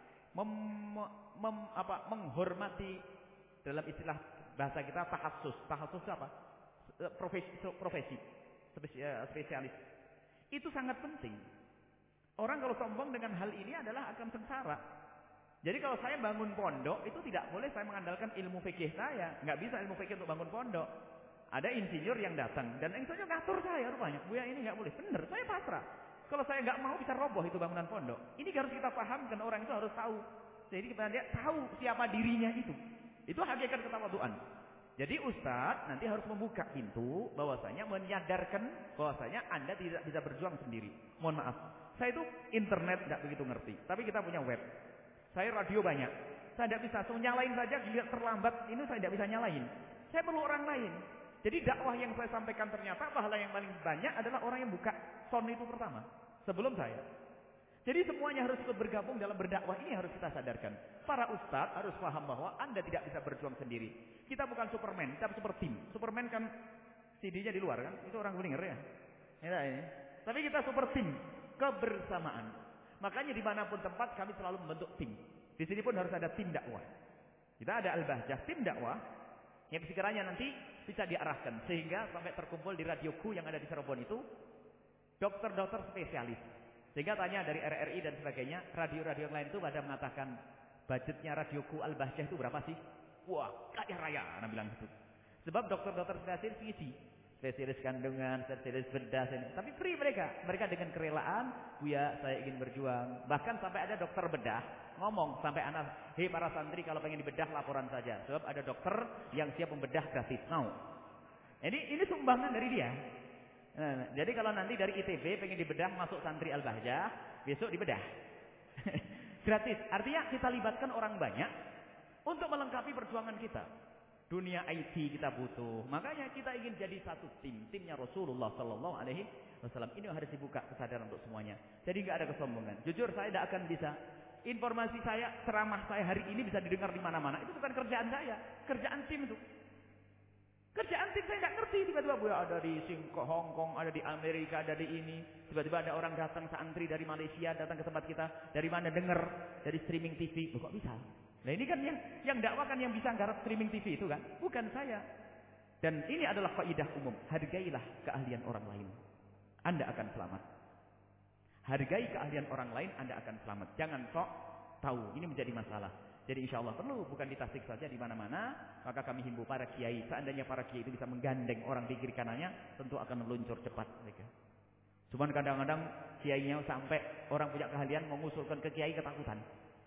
menghormati dalam istilah bahasa kita tahassus. Tahassus apa? Profesi. Spesialis. Itu sangat penting. Orang kalau sombong dengan hal ini adalah akan sengsara. Jadi kalau saya bangun pondok, itu tidak boleh saya mengandalkan ilmu fikih saya. Nggak bisa ilmu fikih untuk bangun pondok. Ada insinyur yang datang, dan insinyur ngatur saya rupanya. Buya ini nggak boleh. Benar, saya pasrah. Kalau saya nggak mau bisa roboh itu bangunan pondok. Ini harus kita pahamkan, orang itu harus tahu. Jadi kita dia tahu siapa dirinya itu. Itu hakikat ketawaduan. Jadi Ustadz nanti harus membuka pintu bahwasanya menyadarkan bahwasanya Anda tidak bisa berjuang sendiri. Mohon maaf, saya itu internet tidak begitu ngerti, tapi kita punya web. Saya radio banyak, saya tidak bisa. So, nyalain saja dilihat terlambat, ini saya tidak bisa nyalain. Saya perlu orang lain. Jadi dakwah yang saya sampaikan ternyata pahala yang paling banyak adalah orang yang buka sound itu pertama sebelum saya. Jadi semuanya harus ikut bergabung dalam berdakwah, ini harus kita sadarkan. Para ustadz harus paham bahwa Anda tidak bisa berjuang sendiri. Kita bukan Superman, kita super team. Superman kan CD-nya di luar kan, itu orang Kuninger ya. Ini. Tapi kita super team, kebersamaan. Makanya dimanapun tempat kami selalu membentuk tim. Di sini pun harus ada tim dakwah. Kita ada Al-Bahjah, tim dakwah yang sekiranya nanti bisa diarahkan sehingga sampai terkumpul di radioku yang ada di Cirebon itu dokter-dokter spesialis. Sehingga tanya dari RRI dan sebagainya, radio-radio yang lain itu pada mengatakan budgetnya radioku Al-Bahjah itu berapa sih? Wah, kaya raya, Anda bilang gitu. Sebab dokter-dokter spesialis isi, spesialis kandungan, spesialis bedah, tapi free mereka dengan kerelaan. Buya, saya ingin berjuang. Bahkan sampai ada dokter bedah ngomong sampai anak, hei para santri kalau pengen dibedah laporan saja. Sebab ada dokter yang siap membedah gratis. Ini sumbangan dari dia. Nah, jadi kalau nanti dari ITB pengen dibedah masuk santri Al-Bahjah, besok dibedah. Gratis. Artinya kita libatkan orang banyak untuk melengkapi perjuangan kita. Dunia IT kita butuh. Makanya kita ingin jadi satu timnya Rasulullah sallallahu alaihi wasallam. Ini harus dibuka kesadaran untuk semuanya. Jadi enggak ada kesombongan. Jujur saya tidak akan bisa informasi saya, ceramah saya hari ini bisa didengar di mana-mana. Itu bukan kerjaan saya, kerjaan tim itu. Kerjaan tim saya nggak ngerti, tiba-tiba ada di Hong Kong, ada di Amerika, ada di ini. Tiba-tiba ada orang datang santri dari Malaysia datang ke tempat kita. Dari mana dengar? Dari streaming TV. Loh, kok bisa? Nah ini kan yang dakwah kan yang bisa garap streaming TV itu kan, bukan saya. Dan ini adalah kaidah umum. Hargailah keahlian orang lain, Anda akan selamat. Hargai keahlian orang lain, Anda akan selamat. Jangan sok tahu. Ini menjadi masalah. Jadi insya Allah perlu, bukan di Tasik saja, di mana-mana. Maka kami himbau para kiai, seandainya para kiai itu bisa menggandeng orang di kiri kanannya, tentu akan meluncur cepat mereka. Cuman kadang-kadang kiainya sampai orang punya keahlian mengusulkan ke kiai ketakutan.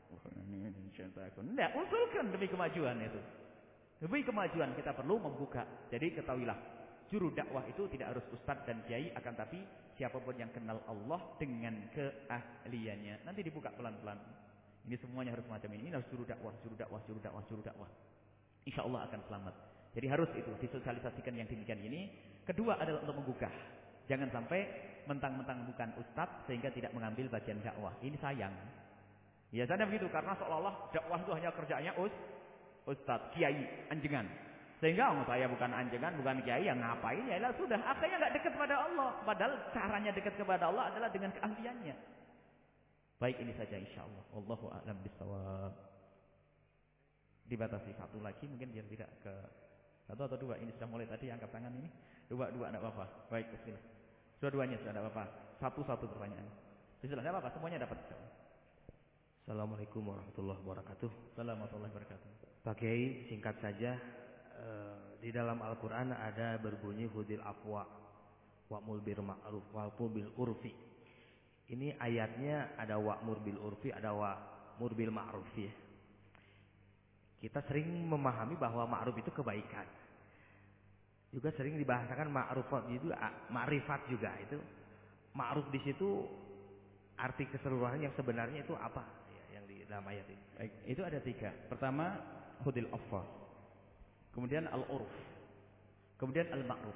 Tidak, usulkan demi kemajuan itu. Demi kemajuan kita perlu membuka. Jadi ketahuilah, Juru dakwah itu tidak harus ustadz dan kiai, akan tapi siapapun yang kenal Allah dengan keahliannya. Nanti dibuka pelan-pelan. Ini semuanya harus macam ini. Ini harus juru dakwah, juru dakwah, juru dakwah, juru dakwah. Insya Allah akan selamat. Jadi harus itu disosialisasikan yang demikian ini. Kedua adalah untuk menggugah. Jangan sampai mentang-mentang bukan ustadz sehingga tidak mengambil bagian dakwah. Ini sayang. Biasanya begitu, karena seolah-olah dakwah itu hanya kerjanya ustadz, kiai, anjengan. Sehingga saya bukan anjengan, bukan kiai, yang ngapain ya lah sudah. Akhirnya nggak dekat kepada Allah. Padahal caranya dekat kepada Allah adalah dengan keahliannya. Baik, ini saja insya Allah. Wallahu a'lam bishawab. Dibatasi satu lagi mungkin biar tidak ke satu atau dua. Ini sudah mulai tadi angkat tangan ini. Dua tidak apa-apa. Baik, bismillah. Dua-duanya sudah tidak apa-apa. Satu pertanyaan. Bismillah, tidak apa-apa. Semuanya dapat. Assalamualaikum warahmatullahi wabarakatuh. Assalamualaikum warahmatullahi wabarakatuh. Pak Kiai, singkat saja. Di dalam Al-Quran ada berbunyi hudil afwa wa'mur bil ma'ruf wa'mur bil urfi. Ini ayatnya ada wa'mur bil urfi, ada wa'mur bil ma'ruf ya. Kita sering memahami bahwa ma'ruf itu kebaikan. Juga sering dibahasakan ma'rufat itu ma'rifat juga itu. Ma'ruf di situ arti keseluruhan yang sebenarnya itu apa ya, yang di dalam ayat ini? Baik, itu ada tiga. Pertama hudil afwa. Kemudian al-urf, kemudian al-ma'ruf.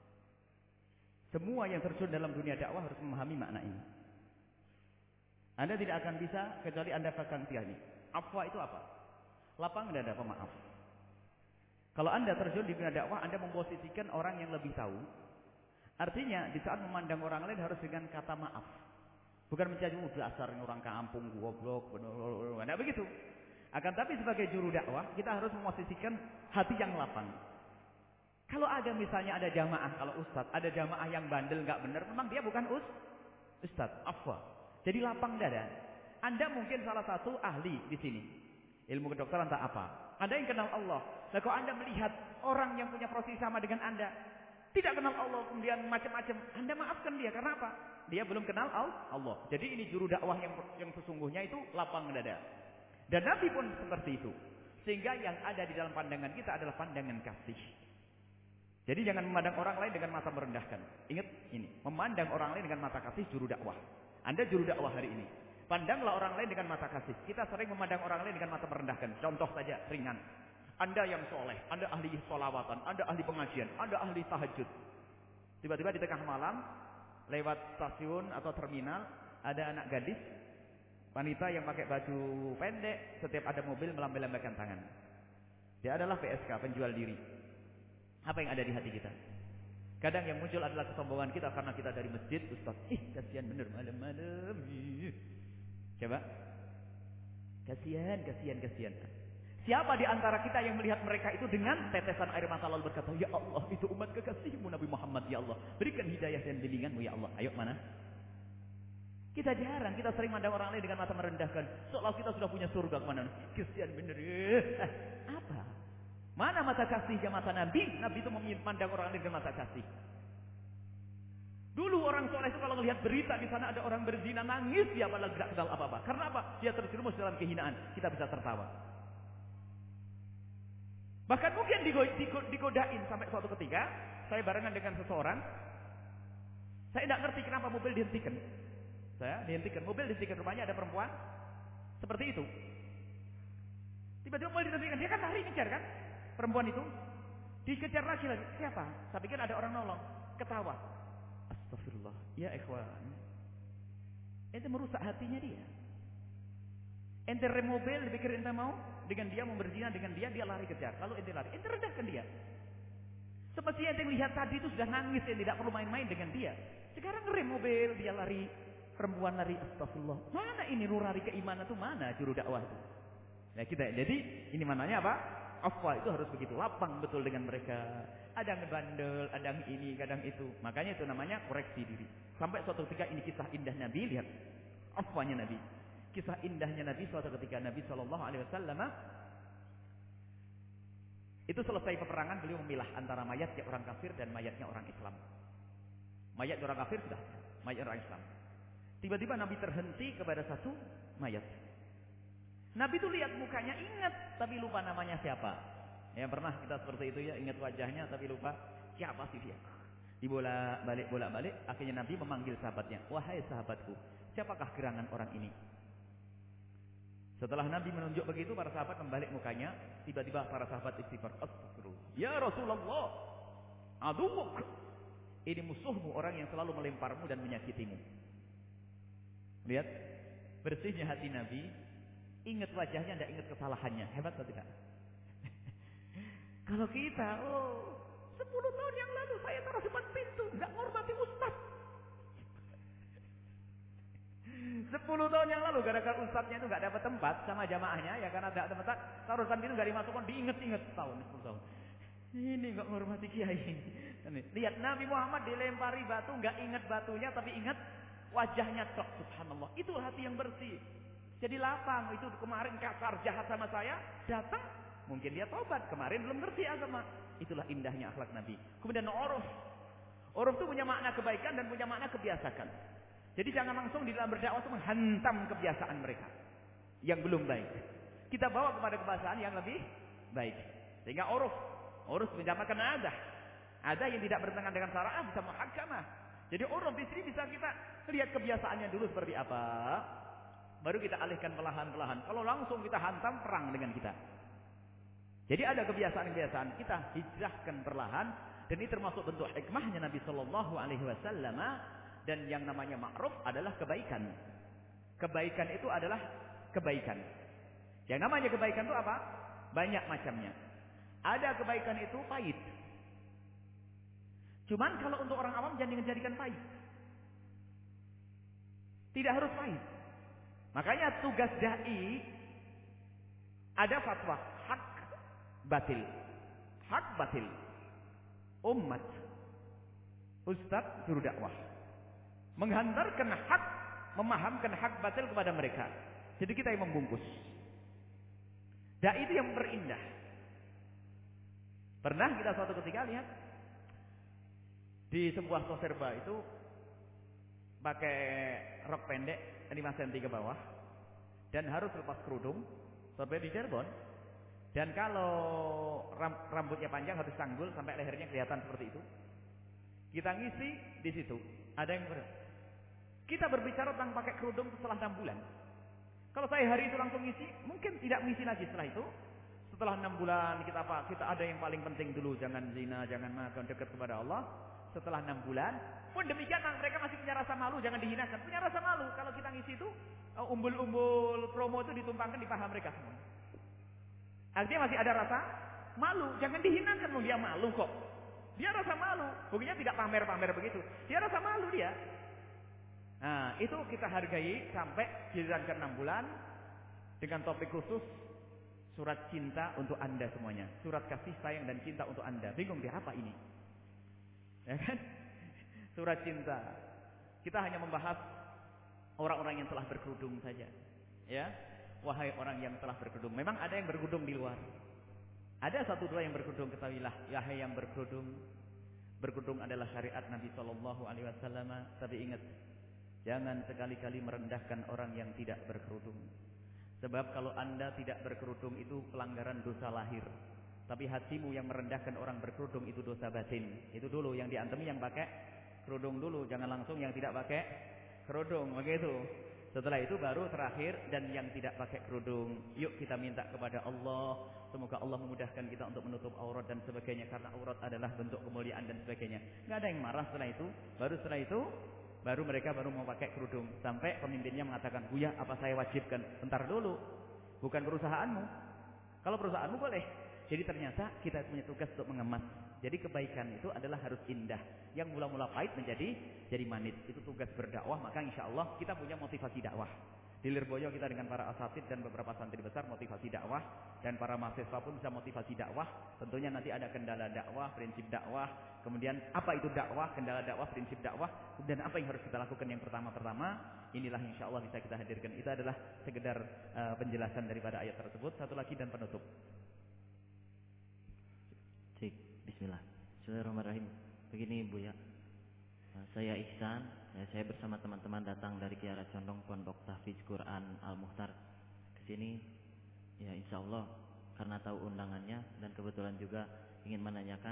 Semua yang terjun dalam dunia dakwah harus memahami makna ini. Anda tidak akan bisa kecuali Anda pegang tiga ini. Afwa itu apa? Lapang dada pemaaf. Kalau Anda terjun di dunia dakwah, Anda memposisikan orang yang lebih tahu. Artinya di saat memandang orang lain harus dengan kata maaf. Bukan menjadi dasar orang kampung goblok, tidak begitu. Akan tapi sebagai juru dakwah kita harus memposisikan hati yang lapang. Kalau ada misalnya ada jamaah, kalau ustadz ada jamaah yang bandel nggak benar, memang dia bukan ustadz, afwa. Jadi lapang dada. Anda mungkin salah satu ahli di sini, ilmu kedokteran tak apa. Anda yang kenal Allah. Nah, kalau Anda melihat orang yang punya profesi sama dengan Anda, tidak kenal Allah, kemudian macam-macam, Anda maafkan dia karena apa? Dia belum kenal Allah. Jadi ini juru dakwah yang sesungguhnya itu lapang dada. Dan Nabi pun seperti itu. Sehingga yang ada di dalam pandangan kita adalah pandangan kasih. Jadi jangan memandang orang lain dengan mata merendahkan. Ingat ini, memandang orang lain dengan mata kasih juru dakwah. Anda juru dakwah hari ini. Pandanglah orang lain dengan mata kasih. Kita sering memandang orang lain dengan mata merendahkan. Contoh saja ringan. Anda yang soleh, Anda ahli sholawatan, Anda ahli pengajian, Anda ahli tahajud. Tiba-tiba di tengah malam, lewat stasiun atau terminal, ada anak gadis wanita yang pakai baju pendek, setiap ada mobil melambai-lambaikan tangan. Dia adalah PSK, penjual diri. Apa yang ada di hati kita? Kadang yang muncul adalah kesombongan kita karena kita dari masjid, Ustaz, kasihan bener malam-malam. Coba. Kasihan. Siapa di antara kita yang melihat mereka itu dengan tetesan air mata lalu berkata, ya Allah, itu umat kekasihmu Nabi Muhammad, ya Allah. Berikan hidayah dan bimbinganmu, ya Allah. Ayo, mana? Kita jarang, kita sering mandang orang lain dengan mata merendahkan. Seolah kita sudah punya surga kemana. Kesian bener. Apa? Mana mata kasihnya mata Nabi? Nabi itu memandang orang lain dengan mata kasih. Dulu orang soleh itu kalau melihat berita di sana ada orang berzina, nangis dia padahal tidak kenal apa-apa. Karena apa? Dia terjerumus dalam kehinaan. Kita bisa tertawa. Bahkan mungkin digodain sampai suatu ketika saya barengan dengan seseorang. Saya tidak ngerti kenapa mobil dihentikan. Mobil dihentikan, rumahnya ada perempuan seperti itu. Tiba-tiba mobil dihentikan, dia kan lari ngejar kan, perempuan itu dikejar lagi. Siapa? Saya pikir ada orang nolong, ketawa. Astagfirullah, ya ikhwan, ente merusak hatinya dia. Ente rem mobil, dipikir ente mau dengan dia mau berzina dengan dia lari kejar, lalu ente lari, ente rendahkan dia. Semestinya ente lihat tadi itu sudah nangis, ente tidak perlu main-main dengan dia. Sekarang rem mobil, dia lari. Perempuan lari, astagfirullah. Mana ini nurani keimanan itu, mana juru dakwah itu? Nah kita, jadi ini mananya apa? Afwa itu harus begitu, lapang betul dengan mereka. Ada yang bandel, ada yang ini, kadang itu. Makanya itu namanya koreksi diri. Sampai suatu ketika ini kisah indah Nabi, lihat afwanya Nabi. Kisah indahnya Nabi suatu ketika Nabi SAW itu selesai peperangan, beliau memilah antara mayatnya orang kafir dan mayatnya orang Islam. Mayat orang kafir sudah, mayat orang Islam. Tiba-tiba Nabi terhenti kepada satu mayat. Nabi itu lihat mukanya, ingat tapi lupa namanya siapa. Yang pernah kita seperti itu ya, ingat wajahnya tapi lupa. siapa sih dia? Dibolak-balik, akhirnya Nabi memanggil sahabatnya, wahai sahabatku, siapakah gerangan orang ini? Setelah Nabi menunjuk begitu, para sahabat membalik mukanya, tiba-tiba para sahabat istighfar, astagfirullah, ya Rasulullah, aduwuk, ini musuhmu, orang yang selalu melemparmu dan menyakitimu. Lihat, bersihnya hati Nabi, ingat wajahnya, tidak ingat kesalahannya. Hebat atau tidak? Kalau kita, 10 tahun yang lalu saya taruh depan pintu, nggak menghormati ustaz. 10 tahun yang lalu gara-gara ustaznya itu nggak dapat tempat sama jamaahnya, ya karena tidak tempat, taruh depan pintu nggak dimasukkan, diinget-inget 10 tahun. Ini nggak menghormati kiai. Lihat Nabi Muhammad dilempari batu, nggak ingat batunya, tapi ingat wajahnya. Subhanallah, itu hati yang bersih. Jadi lapang. Itu kemarin kasar jahat sama saya, datang mungkin dia tobat, kemarin belum ngerti agama. Itulah indahnya akhlak Nabi. Kemudian uruf itu punya makna kebaikan dan punya makna kebiasaan. Jadi jangan langsung di dalam berdakwah itu menghantam kebiasaan mereka yang belum baik. Kita bawa kepada kebiasaan yang lebih baik. Sehingga uruf menjamakan ada yang tidak bertentangan dengan syariat, bisa muhakkamah. Jadi uruf di sini bisa kita lihat kebiasaannya dulu seperti apa, baru kita alihkan perlahan-lahan. Kalau langsung kita hantam, perang dengan kita. Jadi ada kebiasaan-kebiasaan kita hijrahkan perlahan, dan ini termasuk bentuk hikmahnya Nabi Shallallahu Alaihi Wasallam. Dan yang namanya ma'ruf adalah kebaikan. Kebaikan itu adalah kebaikan. Yang namanya kebaikan itu apa? Banyak macamnya. Ada kebaikan itu pahit. Cuman kalau untuk orang awam jangan dijadikan pahit. Tidak harus pahit. Makanya tugas dai ada fatwa hak batil. Hak batil. Umat ustaz juru dakwah menghantarkan hak, memahamkan hak batil kepada mereka. Jadi kita yang membungkus. Dai itu yang berindah. Pernah kita suatu ketika lihat di sebuah toserba itu pakai rok pendek 5 cm ke bawah dan harus lepas kerudung sampai di Cirebon. Dan kalau rambutnya panjang harus sanggul sampai lehernya kelihatan seperti itu. Kita ngisi di situ. Ada yang kita berbicara tentang pakai kerudung setelah 6 bulan. Kalau saya hari itu langsung ngisi, mungkin tidak ngisi lagi setelah itu. Setelah 6 bulan kita ada yang paling penting dulu, jangan zina, jangan makan, dekat kepada Allah. Setelah 6 bulan, pun demikian mereka masih punya rasa malu, jangan dihinakan. Punya rasa malu kalau kita ngisi itu, umbul-umbul promo itu ditumpangkan di paha mereka semua. Artinya masih ada rasa malu, jangan dihinakan, dia malu kok. Dia rasa malu, buktinya tidak pamer-pamer begitu. Dia rasa malu dia. Nah, itu kita hargai sampai giliran ke 6 bulan dengan topik khusus surat cinta untuk Anda semuanya. Surat kasih sayang dan cinta untuk Anda. Bingung dia apa ini? Ya kan? Surat cinta. Kita hanya membahas orang-orang yang telah berkerudung saja. Ya. Wahai orang yang telah berkerudung. Memang ada yang berkerudung di luar. Ada 1-2 yang berkerudung, ketahuilah, wahai yang berkerudung. Berkerudung adalah syariat Nabi Shallallahu Alaihi Wasallam. Tapi ingat, jangan sekali-kali merendahkan orang yang tidak berkerudung. Sebab kalau Anda tidak berkerudung itu pelanggaran dosa lahir. Tapi hatimu yang merendahkan orang berkerudung itu dosa batin. Itu dulu yang diantemi yang pakai kerudung dulu, jangan langsung yang tidak pakai kerudung, begitu. Setelah itu baru terakhir dan yang tidak pakai kerudung. Yuk kita minta kepada Allah, semoga Allah memudahkan kita untuk menutup aurat dan sebagainya, karena aurat adalah bentuk kemuliaan dan sebagainya. Nggak ada yang marah setelah itu. Baru mereka mau pakai kerudung. Sampai pemimpinnya mengatakan, Buya, apa saya wajibkan? Bentar dulu, bukan perusahaanmu. Kalau perusahaanmu boleh. Jadi ternyata kita punya tugas untuk mengemas. Jadi kebaikan itu adalah harus indah. Yang mula-mula pahit menjadi manis. Itu tugas berdakwah. Maka insya Allah kita punya motivasi dakwah. Di Lirboyo kita dengan para asatid dan beberapa santri besar motivasi dakwah. Dan para mahasiswa pun bisa motivasi dakwah. Tentunya nanti ada kendala dakwah, prinsip dakwah. Kemudian apa itu dakwah, kendala dakwah, prinsip dakwah. Kemudian apa yang harus kita lakukan yang pertama-tama. Inilah insya Allah bisa kita hadirkan. Itu adalah sekedar penjelasan daripada ayat tersebut. Satu lagi dan penutup. Cik, bismillah. Bismillahirrahmanirrahim. Begini Buya, saya Ihsan, saya bersama teman-teman datang dari Kiara Condong Pondok Tahfiz Quran Al-Mukhtar ke sini. Ya insya Allah karena tahu undangannya dan kebetulan juga ingin menanyakan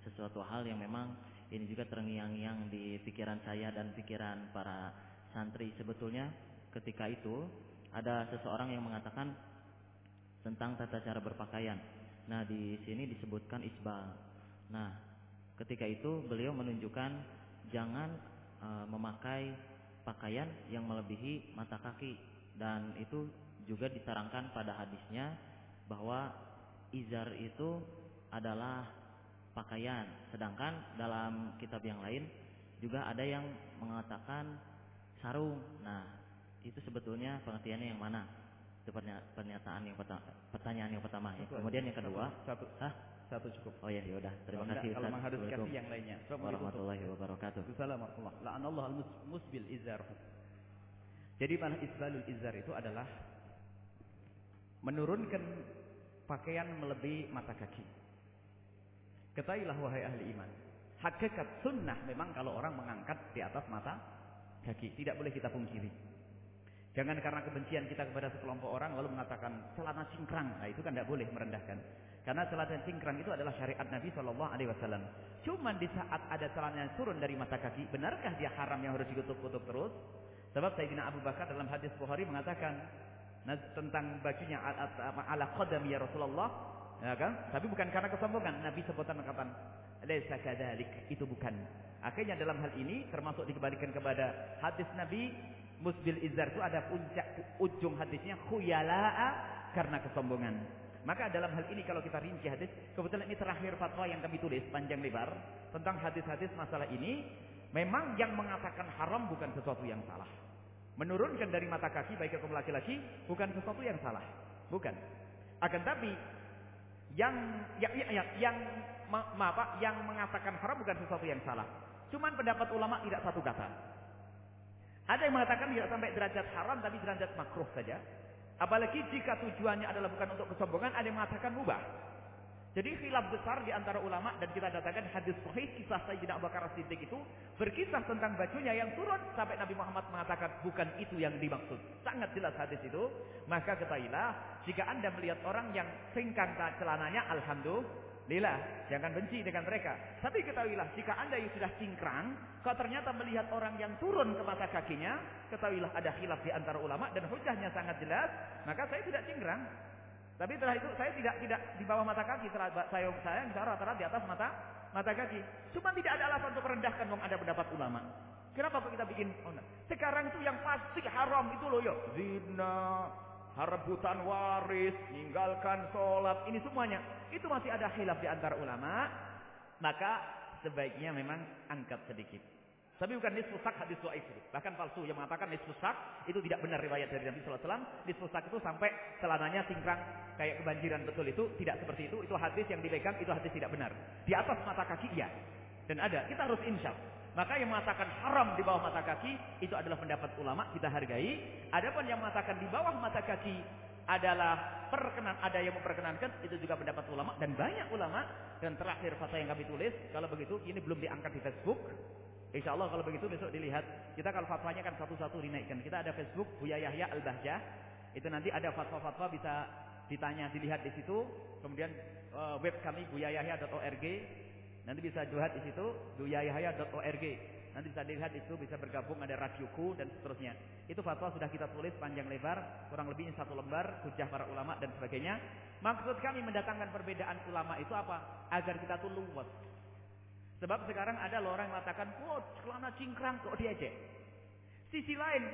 sesuatu hal yang memang ini juga terngiang-ngiang di pikiran saya dan pikiran para santri. Sebetulnya ketika itu ada seseorang yang mengatakan tentang tata cara berpakaian. Nah, di sini disebutkan isbal. Nah, ketika itu beliau menunjukkan jangan memakai pakaian yang melebihi mata kaki, dan itu juga diterangkan pada hadisnya bahwa izar itu adalah pakaian. Sedangkan dalam kitab yang lain juga ada yang mengatakan sarung. Nah, itu sebetulnya pengertiannya yang mana? Itu pernyataan yang pertanyaan yang pertama ya. Kemudian yang kedua, satu cukup. Oh ya, yaudah. Terima kasih Ustaz. Kalau harus kasih yang lainnya. Warahmatullahi wabarakatuh. Assalamualaikum warahmatullahi wabarakatuh. La'anallahu al-musbil izar. Jadi mana isbalul izar itu adalah menurunkan pakaian melebihi mata kaki. Ketahuilah wahai ahli iman, hakikat sunnah memang kalau orang mengangkat di atas mata kaki, tidak boleh kita pungkiri. Jangan karena kebencian kita kepada sekelompok orang lalu mengatakan celana cingkrang. Nah, itu kan tidak boleh merendahkan. Karena celana cingkrang itu adalah syariat Nabi SAW. Cuman di saat ada celana yang turun dari mata kaki, benarkah dia haram yang harus ditutup-tutup terus? Sebab Sayyidina Abu Bakar dalam hadis Bukhari mengatakan tentang bajunya ala qadami ya Rasulullah, ya kan? Tapi bukan karena kesombongan. Nabi sebutkan mengatakan laisa kadzalik, itu bukan. Akhirnya dalam hal ini termasuk dikembalikan kepada hadis Nabi musbil izar itu ada puncak ujung hadisnya khuyala'a, karena kesombongan. Maka dalam hal ini kalau kita rinci hadis, kebetulan ini terakhir fatwa yang kami tulis panjang lebar tentang hadis-hadis masalah ini. Memang yang mengatakan haram bukan sesuatu yang salah. Menurunkan dari mata kaki baik kaum laki-laki bukan sesuatu yang salah, bukan. Akan tapi yang mengatakan haram bukan sesuatu yang salah. Cuman pendapat ulama tidak satu kata. Ada yang mengatakan tidak sampai derajat haram tapi derajat makruh saja. Apalagi jika tujuannya adalah bukan untuk kesombongan, ada yang mengatakan mubah. Jadi khilaf besar di antara ulama, dan kita datangkan hadis sahih kisah Sayyidina Abu Bakar As-Siddiq itu berkisah tentang bajunya yang turun sampai Nabi Muhammad mengatakan bukan itu yang dimaksud. Sangat jelas hadis itu. Maka ketahuilah jika Anda melihat orang yang singkang celananya, alhamdulillah, jangan benci dengan mereka. Tapi ketahuilah jika Anda yang sudah cingkrang, kalau ternyata melihat orang yang turun ke mata kakinya, ketahuilah ada khilaf di antara ulama dan hujahnya sangat jelas, maka saya tidak cingkrang. Tapi setelah itu saya tidak di bawah mata kaki, saya misalnya rata-rata di atas mata kaki. Cuma tidak ada alasan untuk merendahkan, wong ada pendapat ulama. Kenapa kok kita bikin? Sekarang itu yang pasti haram itu loh ya, zina, rebutan waris, meninggalkan sholat, ini semuanya. Itu masih ada khilaf di antara ulama. Maka sebaiknya memang angkat sedikit. Tapi bukan nisfu sak hadis dhaif itu. Bahkan palsu yang mengatakan nisfu sak itu tidak benar riwayat dari Nabi sallallahu alaihi wasallam. Nisfu sak itu sampai celananya cingkrang kayak kebanjiran, betul itu tidak seperti itu. Itu hadis yang dipegang, itu hadis tidak benar. Di atas mata kaki iya. Dan ada, kita harus insyaf. Maka yang mengatakan haram di bawah mata kaki itu adalah pendapat ulama, kita hargai. Adapun yang mengatakan di bawah mata kaki adalah ada yang memperkenankan, itu juga pendapat ulama dan banyak ulama. Dan terakhir fatwa yang kami tulis, kalau begitu ini belum diangkat di Facebook. Insya Allah kalau begitu besok dilihat. Kita kalau fatwanya kan satu-satu dinaikkan. Kita ada Facebook Buya Yahya Al-Bahjah. Itu nanti ada fatwa-fatwa bisa ditanya, dilihat di situ. Kemudian web kami buyayahya.org. Nanti bisa dilihat di situ buyayahya.org. Nanti bisa dilihat itu, bisa bergabung, ada radioku dan seterusnya. Itu fatwa sudah kita tulis panjang lebar, kurang lebihnya 1 lembar, hujah para ulama dan sebagainya. Maksud kami mendatangkan perbedaan ulama itu apa? Agar kita tuh luwes. Sebab sekarang ada orang yang mengatakan, "Oh, celana cingkrang kok diejek." Sisi lain,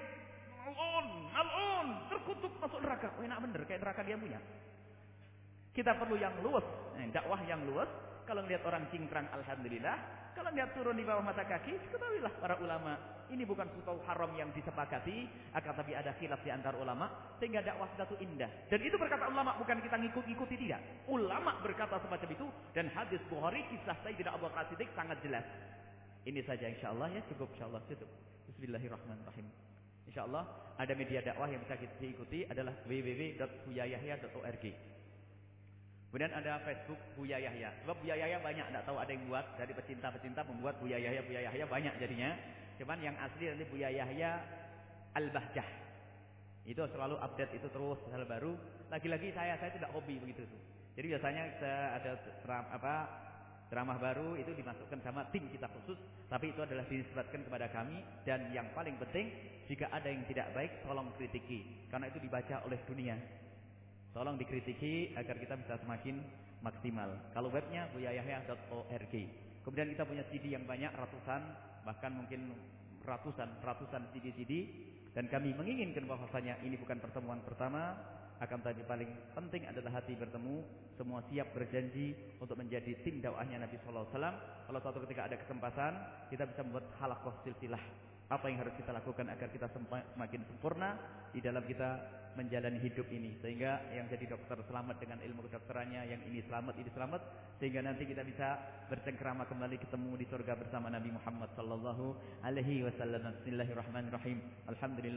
mal'un, terkutuk masuk neraka. Oh, enak bener, kayak neraka dia punya. Kita perlu yang luwes, dakwah yang luwes. Kalau lihat orang cingkrang, alhamdulillah. Kalau lihat turun di bawah mata kaki, ketahuilah para ulama, ini bukan sesuatu haram yang disepakati, akan tapi ada khilaf di antara ulama, sehingga dakwah kita itu indah. Dan itu berkata ulama, bukan kita ngikut-ngikuti, tidak. Ulama berkata semacam itu, dan hadis Bukhari kisah Sayyidina Abu Bakar As-Siddiq sangat jelas. Ini saja insyaallah ya, cukup insyaallah tutup. Bismillahirrahmanirrahim. Insyaallah ada media dakwah yang bisa kita ikuti adalah www.buyayahya.org. Kemudian ada Facebook Buya Yahya. Sebab Buya Yahya banyak, tidak tahu ada yang buat dari pecinta-pecinta membuat Buya Yahya banyak jadinya. Cuman yang asli nanti Buya Yahya Al-Bahjah. Itu selalu update itu terus hal baru. Lagi-lagi saya tidak hobi begitu tuh. Jadi biasanya ada Ceramah baru itu dimasukkan sama tim kita khusus, tapi itu adalah dinisbatkan kepada kami. Dan yang paling penting, jika ada yang tidak baik, tolong kritiki, karena itu dibaca oleh dunia. Tolong dikritiki agar kita bisa semakin maksimal. Kalau webnya buyayahya.org. Kemudian kita punya CD yang banyak, ratusan, bahkan mungkin ratusan CD-CD. Dan kami menginginkan bahwasanya ini bukan pertemuan pertama, akan tadi paling penting adalah hati bertemu, semua siap berjanji untuk menjadi tim dakwahnya Nabi sallallahu alaihi wasallam. Kalau suatu ketika ada kesempatan, kita bisa membuat halaqah silsilah. Apa yang harus kita lakukan agar kita semakin sempurna di dalam kita menjalani hidup ini, sehingga yang jadi dokter selamat dengan ilmu kedokterannya, yang ini selamat, sehingga nanti kita bisa bercengkrama kembali ketemu di surga bersama Nabi Muhammad sallallahu alaihi wasallam. Bismillahirrahmanirrahim. Alhamdulillah.